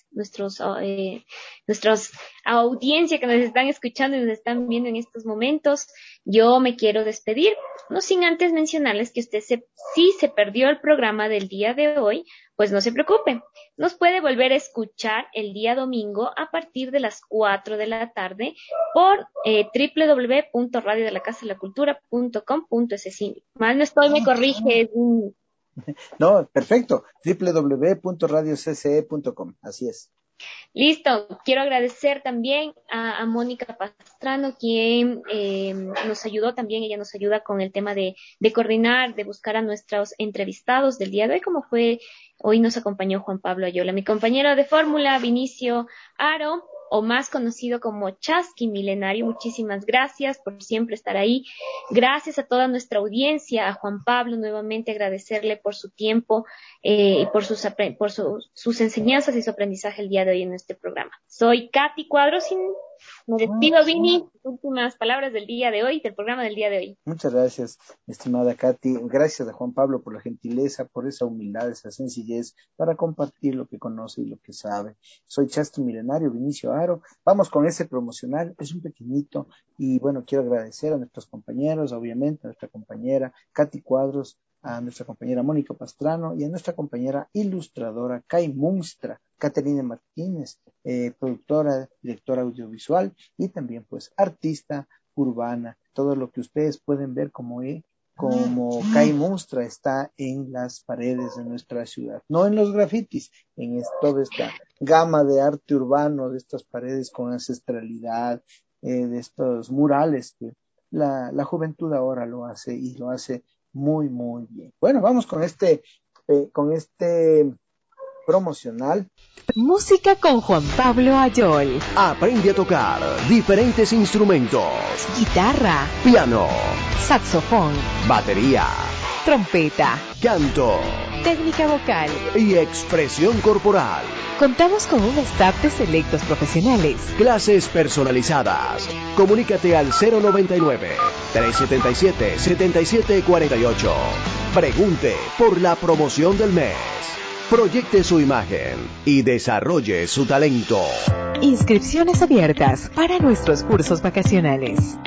E: audiencia que nos están escuchando y nos están viendo en estos momentos. Yo me quiero despedir, no sin antes mencionarles que usted si se perdió el programa del día de hoy, pues no se preocupe, nos puede volver a escuchar el día domingo a partir de las 4 de la tarde por www.radiodelacasadelacultura.com.es. Si mal no estoy, me corrige.
H: No, perfecto, www.radiocce.com, así es.
E: Listo, quiero agradecer también a Mónica Pastrano, quien nos ayudó también, ella nos ayuda con el tema de coordinar, de buscar a nuestros entrevistados del día de hoy, como fue, hoy nos acompañó Juan Pablo Ayola, mi compañero de fórmula, Vinicio Aro, o más conocido como Chasqui Milenario. Muchísimas gracias por siempre estar ahí. Gracias a toda nuestra audiencia, a Juan Pablo nuevamente agradecerle por su tiempo y por sus enseñanzas y su aprendizaje el día de hoy en este programa. Soy Katy Cuadros Me despido, Vini. Últimas palabras del día de hoy, del programa del día de hoy.
H: Muchas gracias, estimada Katy. Gracias a Juan Pablo por la gentileza, por esa humildad, esa sencillez para compartir lo que conoce y lo que sabe. Soy Chasqui Milenario, Vinicio Aro. Vamos con ese promocional, es un pequeñito. Y bueno, quiero agradecer a nuestros compañeros, obviamente, a nuestra compañera Katy Cuadros, a nuestra compañera Mónica Pastrano y a nuestra compañera ilustradora Kai Munstra, Caterina Martínez, productora, directora audiovisual y también pues artista urbana. Todo lo que ustedes pueden ver como Kai Munstra está en las paredes de nuestra ciudad, no en los grafitis, toda esta gama de arte urbano, de estas paredes con ancestralidad, de estos murales que la juventud ahora lo hace y lo hace muy, muy bien. Bueno, vamos con este promocional.
N: Música con Juan Pablo Ayol.
O: Aprende a tocar diferentes instrumentos:
N: guitarra,
O: piano,
N: saxofón,
O: batería,
N: trompeta,
O: canto,
N: técnica vocal
O: y expresión corporal.
N: Contamos con un staff de selectos profesionales.
O: Clases personalizadas. Comunícate al 099-377-7748. Pregunte por la promoción del mes. Proyecte su imagen y desarrolle su talento.
N: Inscripciones abiertas para nuestros cursos vacacionales.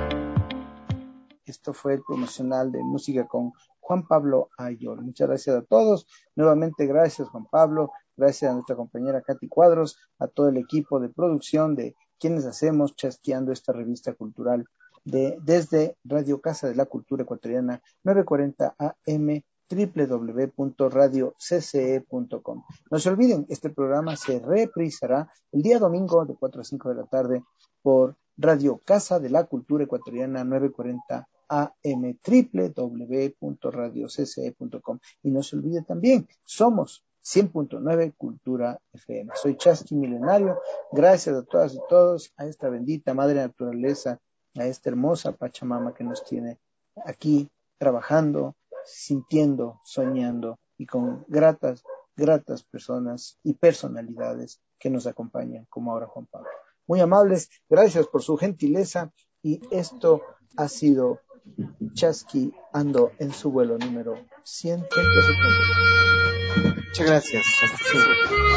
H: Esto fue el promocional de música con Juan Pablo Ayol. Muchas gracias a todos. Nuevamente gracias, Juan Pablo. Gracias a nuestra compañera Katy Cuadros, a todo el equipo de producción de quienes hacemos Chasqueando esta revista cultural desde Radio Casa de la Cultura Ecuatoriana 940 AM www.radiocce.com. No se olviden, este programa se reprisará el día domingo de 4 a 5 de la tarde por Radio Casa de la Cultura Ecuatoriana 940 AM www.radiocce.com. Y no se olvide también, somos 100.9 Cultura FM. Soy Chasqui Milenario. Gracias a todas y todos, a esta bendita Madre Naturaleza, a esta hermosa Pachamama que nos tiene aquí trabajando, sintiendo, soñando y con gratas personas y personalidades que nos acompañan, como ahora Juan Pablo. Muy amables, gracias por su gentileza y esto ha sido Chasqui Ando en su vuelo número 170.
I: Muchas gracias. Hasta siempre.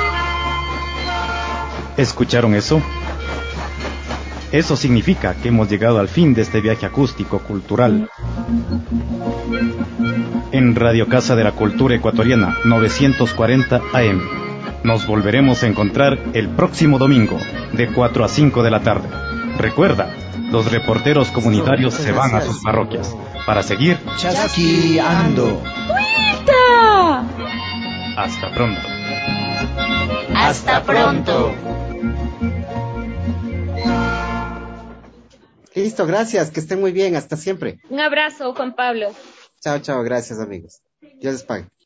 G: ¿Escucharon eso? Eso significa que hemos llegado al fin de este viaje acústico cultural. En Radio Casa de la Cultura Ecuatoriana 940 AM. Nos volveremos a encontrar el próximo domingo de 4 a 5 de la tarde. Recuerda, los reporteros comunitarios se van a sus parroquias para seguir
D: Chasqueando.
N: ¡Vuelta!
G: Hasta pronto.
M: Hasta pronto.
I: Listo, gracias, que estén muy bien, hasta siempre.
E: Un abrazo, Juan Pablo.
I: Chao, chao, gracias amigos. Dios les pague.